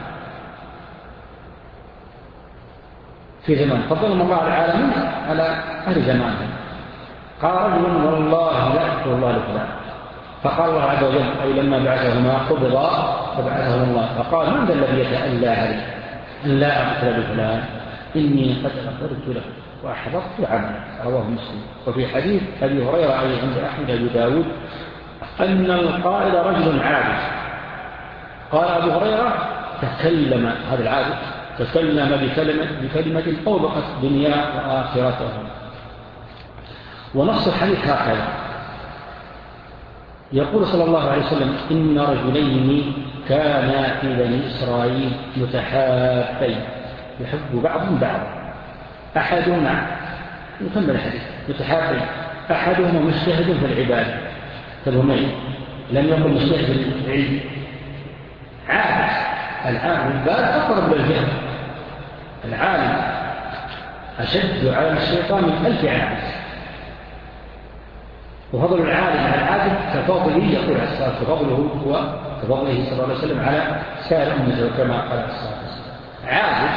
في زمان فضلهم الله العالمين على أهل زمانه. قال رجل والله لا أذكر الله لفلان، فقال الله عز وجل أي لما بعثهما قبضا فبعثهم الله فقال من ذا الذي يتألى علي أن لا أقتل بفلان إني قد غفرت له وأحبطت عمله. رواه مسلم. وفي حديث أبي هريرة أي عند أحمد أبي داود أن القائد رجل عابد. قال أبو هريرة تكلم هذا العابد تكلم بكلمة, بكلمة أوبقت دنيا وآخرته. ونص الحديث هكذا يقول صلى الله عليه وسلم إن رجلين كانا في بني إسرائيل متحابين يحب بعضهم بعضا أحدهما نكمل الحديث متحابين أحدهما مجتهد في العبادة كالهمين لم يكن مجتهد في العلم عابد. العالم البال أقرب للجهل، العالم أشد على الشيطان من ألف عابد. وفضل العالم على العابد كفضله يقول عليه الصلاة فضله هو كفضله صلى الله عليه وسلم على سائر أمته كما قال عليه الصلاة والسلام. عابد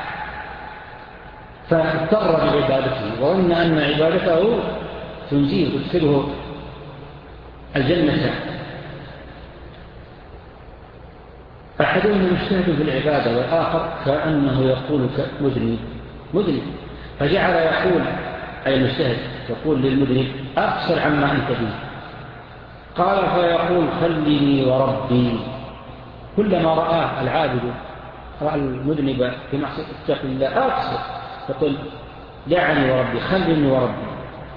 فاضطر بعبادته وظن أن عبادته تنجيه وتدخله الجنة. أحدهم مجتهد في العبادة والآخر كأنه يقول مذنب مذنب فجعل يقول أي المجتهد يقول للمذنب أقصر عما أنت فيه. قال فيقول خلني وربي. كلما رآه العابد رأى المذنب في معصية اتق الله أقصر يقول دعني وربي خلني وربي،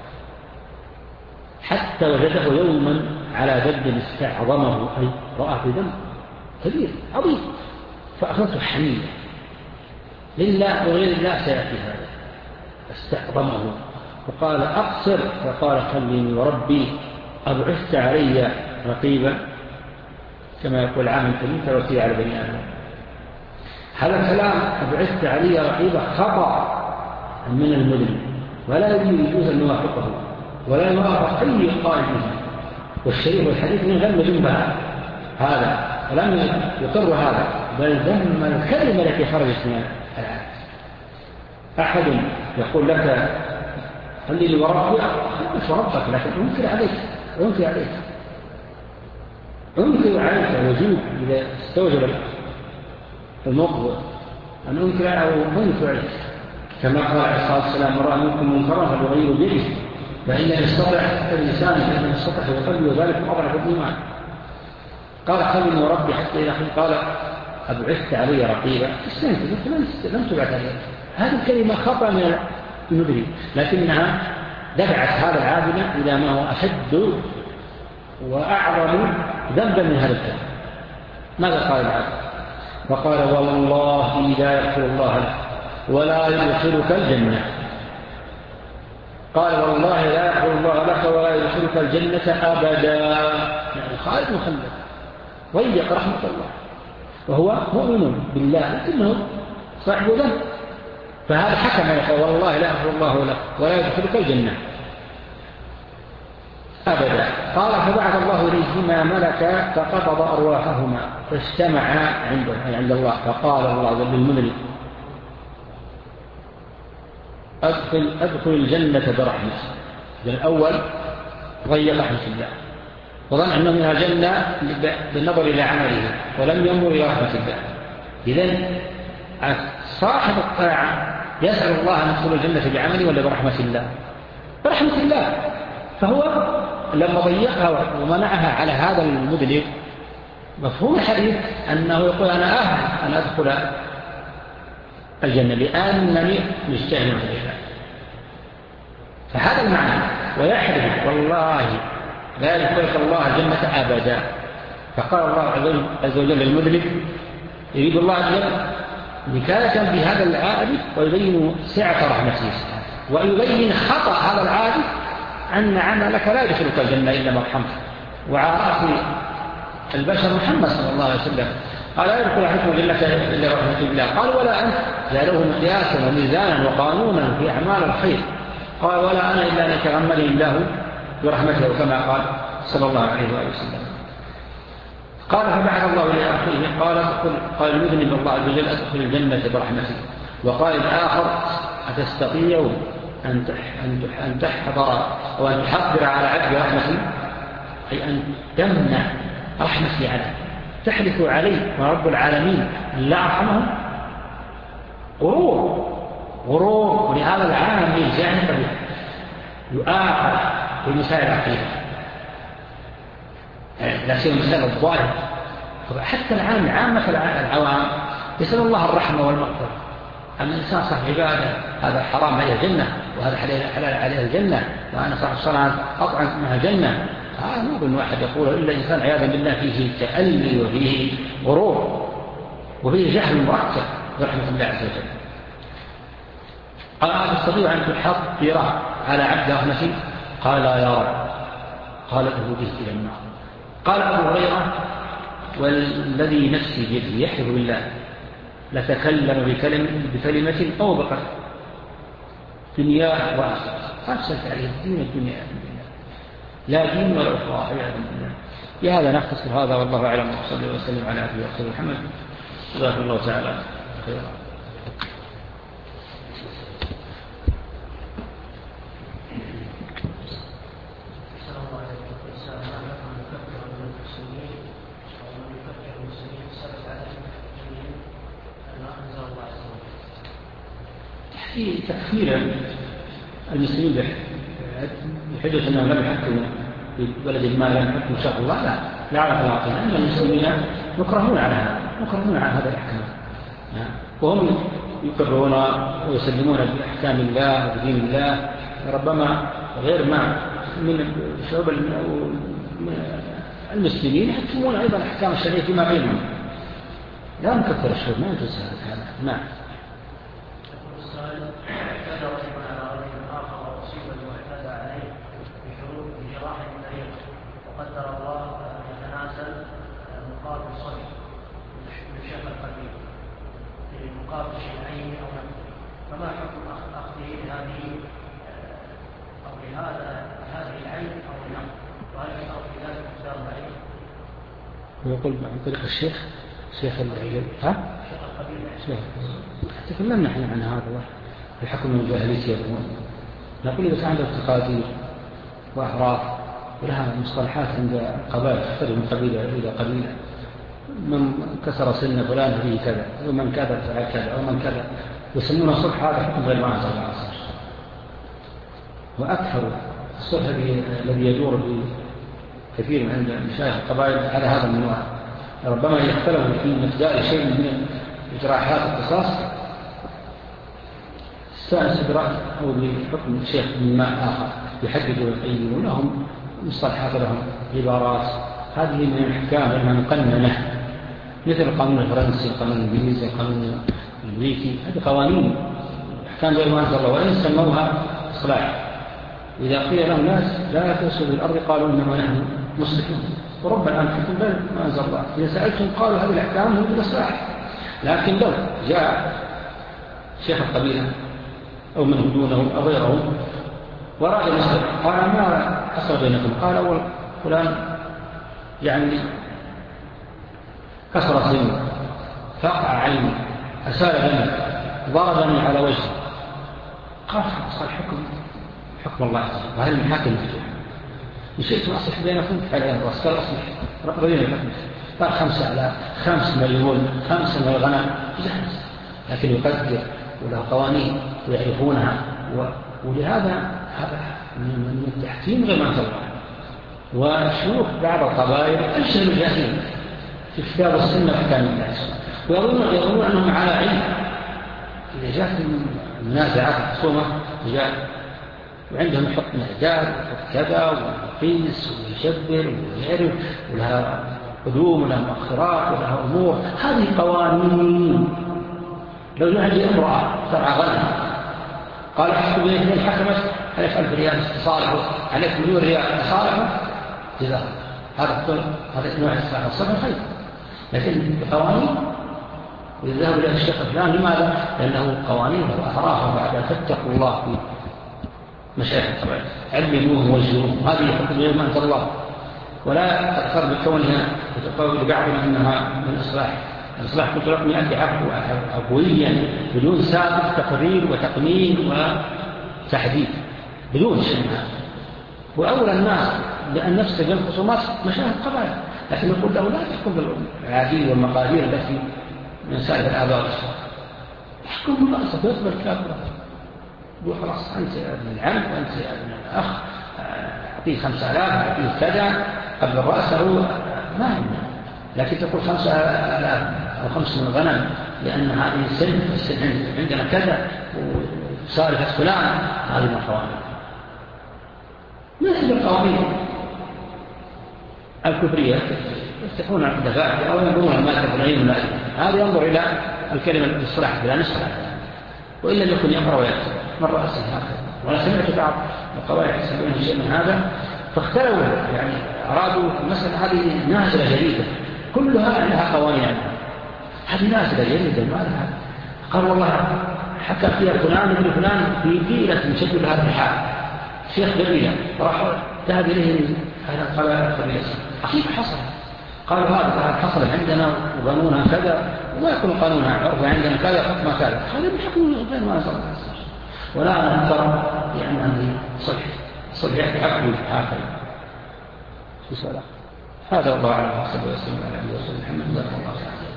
حتى وجده يوما على ذنب استعظمه أي رأى في ذنب كبير عظيم فأخذته حمية لله وغير الله سيأتي هذا. استعظمه وقال أقصر، فقال خليني وربي أبعثت علي رقيبا، كما يقول عام كريم توكي على بني آدم. هذا الكلام أبعثت علي رقيبا خطأ من المدن، ولا يجوز أن يوافقه ولا يوافق أي قائل منه. والشريف والحديث من غم جنبها هذا، ولم يقر هذا، بل ذم الكلمة التي خرجت من العالم. أحد يقول لك خلي وربي، خليك وربك، لكن أنكر عليك أنكر عليك أنكر عليك وجوب إذا استوجب الموقف أن أنكر أو أنكر عليك، كما قال عليه الصلاة والسلام: من رأى منكم منكرا فليغيره بيده، فإن يستطع اللسان فإن يستطع بقلبه وذلك أضعف الإيمان. قال خلني وربي حتى إذا قال أبعثت علي رقيبا، استنكر لم تبعث علي. هذه الكلمة خطأ من المدري، لكنها دفعت هذا العابد إلى ما هو أشد وأعظم ذنبا من هذا الكلام. ماذا قال العابد؟ فقال: والله لا يغفر الله لك ولا يدخلك الجنة. قال: والله لا يغفر الله لك ولا يدخلك الجنة أبدا، يعني خالد مخلد ضيق رحمة الله، وهو مؤمن بالله لكنه صاحب ذنب، فهذا حكم يقول: والله لا يغفر الله لك ولا يدخلك الجنة أبدا. قال: فبعث الله إليهما ملكا فقبض أرواحهما فاجتمعا عنده أي عند الله، فقال الله للمذنب: أدخل, أدخل الجنة برحمة. الأول ضيق رحمة الله وظن أنه من الجنة بالنظر إلى عمله ولم ينظر إلى رحمة الله. إذن صاحب الطاعة يسأل الله أن يدخل الجنة بعمله ولا برحمة الله؟ برحمة الله. فهو لما ضيقها ومنعها على هذا المذنب، مفهوم الحديث أنه يقول: أنا أهل أن أدخل الجنة لأنني مجتهد في الله. فهذا المعنى. ويحلف: والله لا يدخلك الله الجنة أبدا. فقال الله عز وجل للمذنب: يريد الله نكاية بهذا العابد ويبين سعة رحمته ويبين خطأ هذا العابد أن عملك لا يدخلك الجنة إلا مرحمته. وعرف البشر محمد صلى الله عليه وسلم قال: لا يدخل أحدكم الجنة إلا رحمة الله. قال: ولا أنت؟ جعله مقياسا وميزانا وقانونا في أعمال الخير. قال: ولا أنا إلا أن يتغمدني الله برحمته، كما قال صلى الله عليه وآله وسلم. قال: فبعث الله إلى آخره قال: قال المذنب: الله عز وجل أدخل الجنة برحمته. وقال الآخر: أتستطيع أن تحضر أو أن تحضر على عبد رحمتي، أي أن تمنع رحمتي عليه، تحلف عليه ورب العالمين أن لا أرحمه؟ غرور غرور. ولهذا العالم الجاهل يؤاخذ في مسائل العقيدة، لا سيما مسائل الظاهر. حتى العام عامة العوام يسأل الله الرحمة والمغفرة. أما الإنسان صاحب عبادة هذا حرام عليه الجنة وهذا حلال عليه الجنة وأنا صاحب صلاة أطعم معها الجنة، هذا ما أظن واحد يقول إلا إنسان عياذا بالله فيه تألي وفيه غرور وفيه جهل مركب برحمة الله عز وجل. قال: تستطيع أن تحضر على عبد رحمتي؟ قال: لا يا رب. قال: أهوديه إلى النار. قال أبو هريرة: والذي نفسي بيده يحلف بالله لتكلم بكلمة, بكلمة أو بقر دنيا وآخرة أفسدت عليه الدين الدنيا لا دين ولا أخرى عياذا بالله. بهذا نختصر هذا، والله أعلم، وصلى وسلم على عبده ورسوله محمد. جزاكم الله تعالى خيرا. في تكفير المسلمين بحجة أنهم لم يحكموا في بلد ما لم يحكموا شرع الله، لا لا على العاطل أن المسلمين مكرهون على هذا مكرهون على هذا الأحكام، وهم يقرون ويسلمون بأحكام الله وبدين الله، ربما غير ما من شعوب المسلمين يحكمون أيضا أحكام الشريعة فيما بينهم. لا نكفر الشرك، ما يجوز هذا. نعم. السؤال: اعتدى رجل على رجل آخر وأصيب المعتدى عليه بشروط بجراح طريق، وقدر الله أن يتنازل مقابل صلح من شيخ القبيل مقابل شيئين أو نقد، فما حكم أخذه لهذه أو لهذا هذه العين أو النقد؟ وهل يشترط في ذلك مقدار العين؟ ويقول عن طريق الشيخ شيخ العلم ها؟ شيخ القبيل. شيخ تكلمنا احنا عن هذا الحكم من الجاهلية. نقول إذا كان عنده تقادير وأعراف ولها مصطلحات عند القبائل تختلف من قبيلة إلى قبيلة، من كسر سن فلان فيه كذا، ومن كذا فعل كذا، ومن كذا، يسمونه صلح. هذا حكم غير ما أنزل الله. وأكثر الصلح الذي يدور في كثير من عند مشايخ القبائل على هذا النوع، ربما يختلف في مقدار شيء من إجراحات القصاص استأنس برأي أو بحكم الشيخ من ماء آخر يحددوا ويقيموا لهم مصطلحات، لهم عبارات. هذه من الأحكام لأنها مقننة، مثل القانون الفرنسي، القانون الإنجليزي، القانون الأمريكي. هذه قوانين أحكام غير ما أنزل الله، وإن سموها إصلاح. إذا قيل لهم ناس لا تفسدوا الأرض قالوا إنما نحن مصلحون، وربنا أنفسكم بل ما أنزل الله. إذا سألتم قالوا هذه الأحكام هي بالإصلاح. لكن لو جاء شيخ القبيلة أو من دونه أو غيره وراد المسلم قال ما حصل بينكم؟ قال أول فلان يعني كسر سني، فقع عيني، أسال دمي، ضربني على وجهي، قال خلاص الحكم حكم الله عز وجل، وهل من حاكم مفتوح. إن شئتم أصلح بينكم فعلى الرأس، قال أصلح ربنا لكم. قال خمسة آلاف، خمس مليون، خمسة من الغنم جهز، لكن يقدر وله قوانين ويعرفونها. ولهذا هذا من التحكيم غير ما الله. وشوف بعض القبائل أشهر الجاهلين في كتاب السنة وحكام الناس، ويظنون يظنون أنهم على علم. إذا جاءت المنازعات الخصومة جاء وعندهم حكم إعداد وحكم كذا ويقيس ويشبر ويعرف، ولها قدوم ولها مؤخرات ولها أمور. هذه قوانين. لو يعجي امرأة ترعى غنم قال احكم بين اثنين حكمت عليك ألف ريال تصالحه، عليك مليون ريال تصالحه، جزاء. هذا هذا نوع الإصلاح والصلح خير، لكن بقوانين. ويذهب إلى الشيخ فلان لماذا؟ لأنه قوانين وأعراف، وبعد فاتقوا الله في مشايخ القبائل، علموه وجهوه. هذه حكم غير ما أنزل الله، ولا تأثر بكونها وتقول لبعضنا أنها من إصلاح. الإصلاح قلت لكم يأتي عفويا بدون سابق تقرير وتقنين وتحديد، بدون شيء. وأولى الناس لأن نفسك بالخصومات مشايخ القبائل، لكن نقول له لا تحكم بالعاديل والمقادير التي من سائر الآباء والأسفار. احكم بالرأسك ويقبل كافرة، يقول خلاص أنت ابن العم وأنت ابن الأخ، أعطيه خمسة آلاف، أعطيه كذا قبل رأسه ما يمنع. لكن تقول خمسة آلاف أو خمس من الغنم لأن هذه السن السن عندنا كذا وصالحة فلان، هذه من القوانين. من عند القوانين الكفرية يفتحون الدفاع أو ينظرون المادة فلانين المادة، هذا ينظر إلى الكلمة الإصلاح بلا نصلاح، وإلا يكون يقرأ ويكتب من رأسه هكذا. وأنا سمعت بعض القواعد يسمعون شيء من هذا فاختلوا، يعني أرادوا المسألة هذه نازلة جديدة كلها لها قوانين عنها. هذه نازلة جديدة ما لها. قال والله حكى فيها فلان ابن فلان في قيلة مشد لها الرحال شيخ قبيلة، راح ذهب إليه أهل القبائل القبيلة كيف حصل؟ قالوا هذا حصل عندنا وقانونها كذا، وما يكون قانونها عرف عندنا كذا حكم كذا. هذا بحكم غير ما نزل الله، ولا نذكر لأنه صلح صلح حكم هكذا. في سؤال هذا والله أعلم. صلى الله عليه وسلم على نبينا محمد صلى الله عليه وسلم.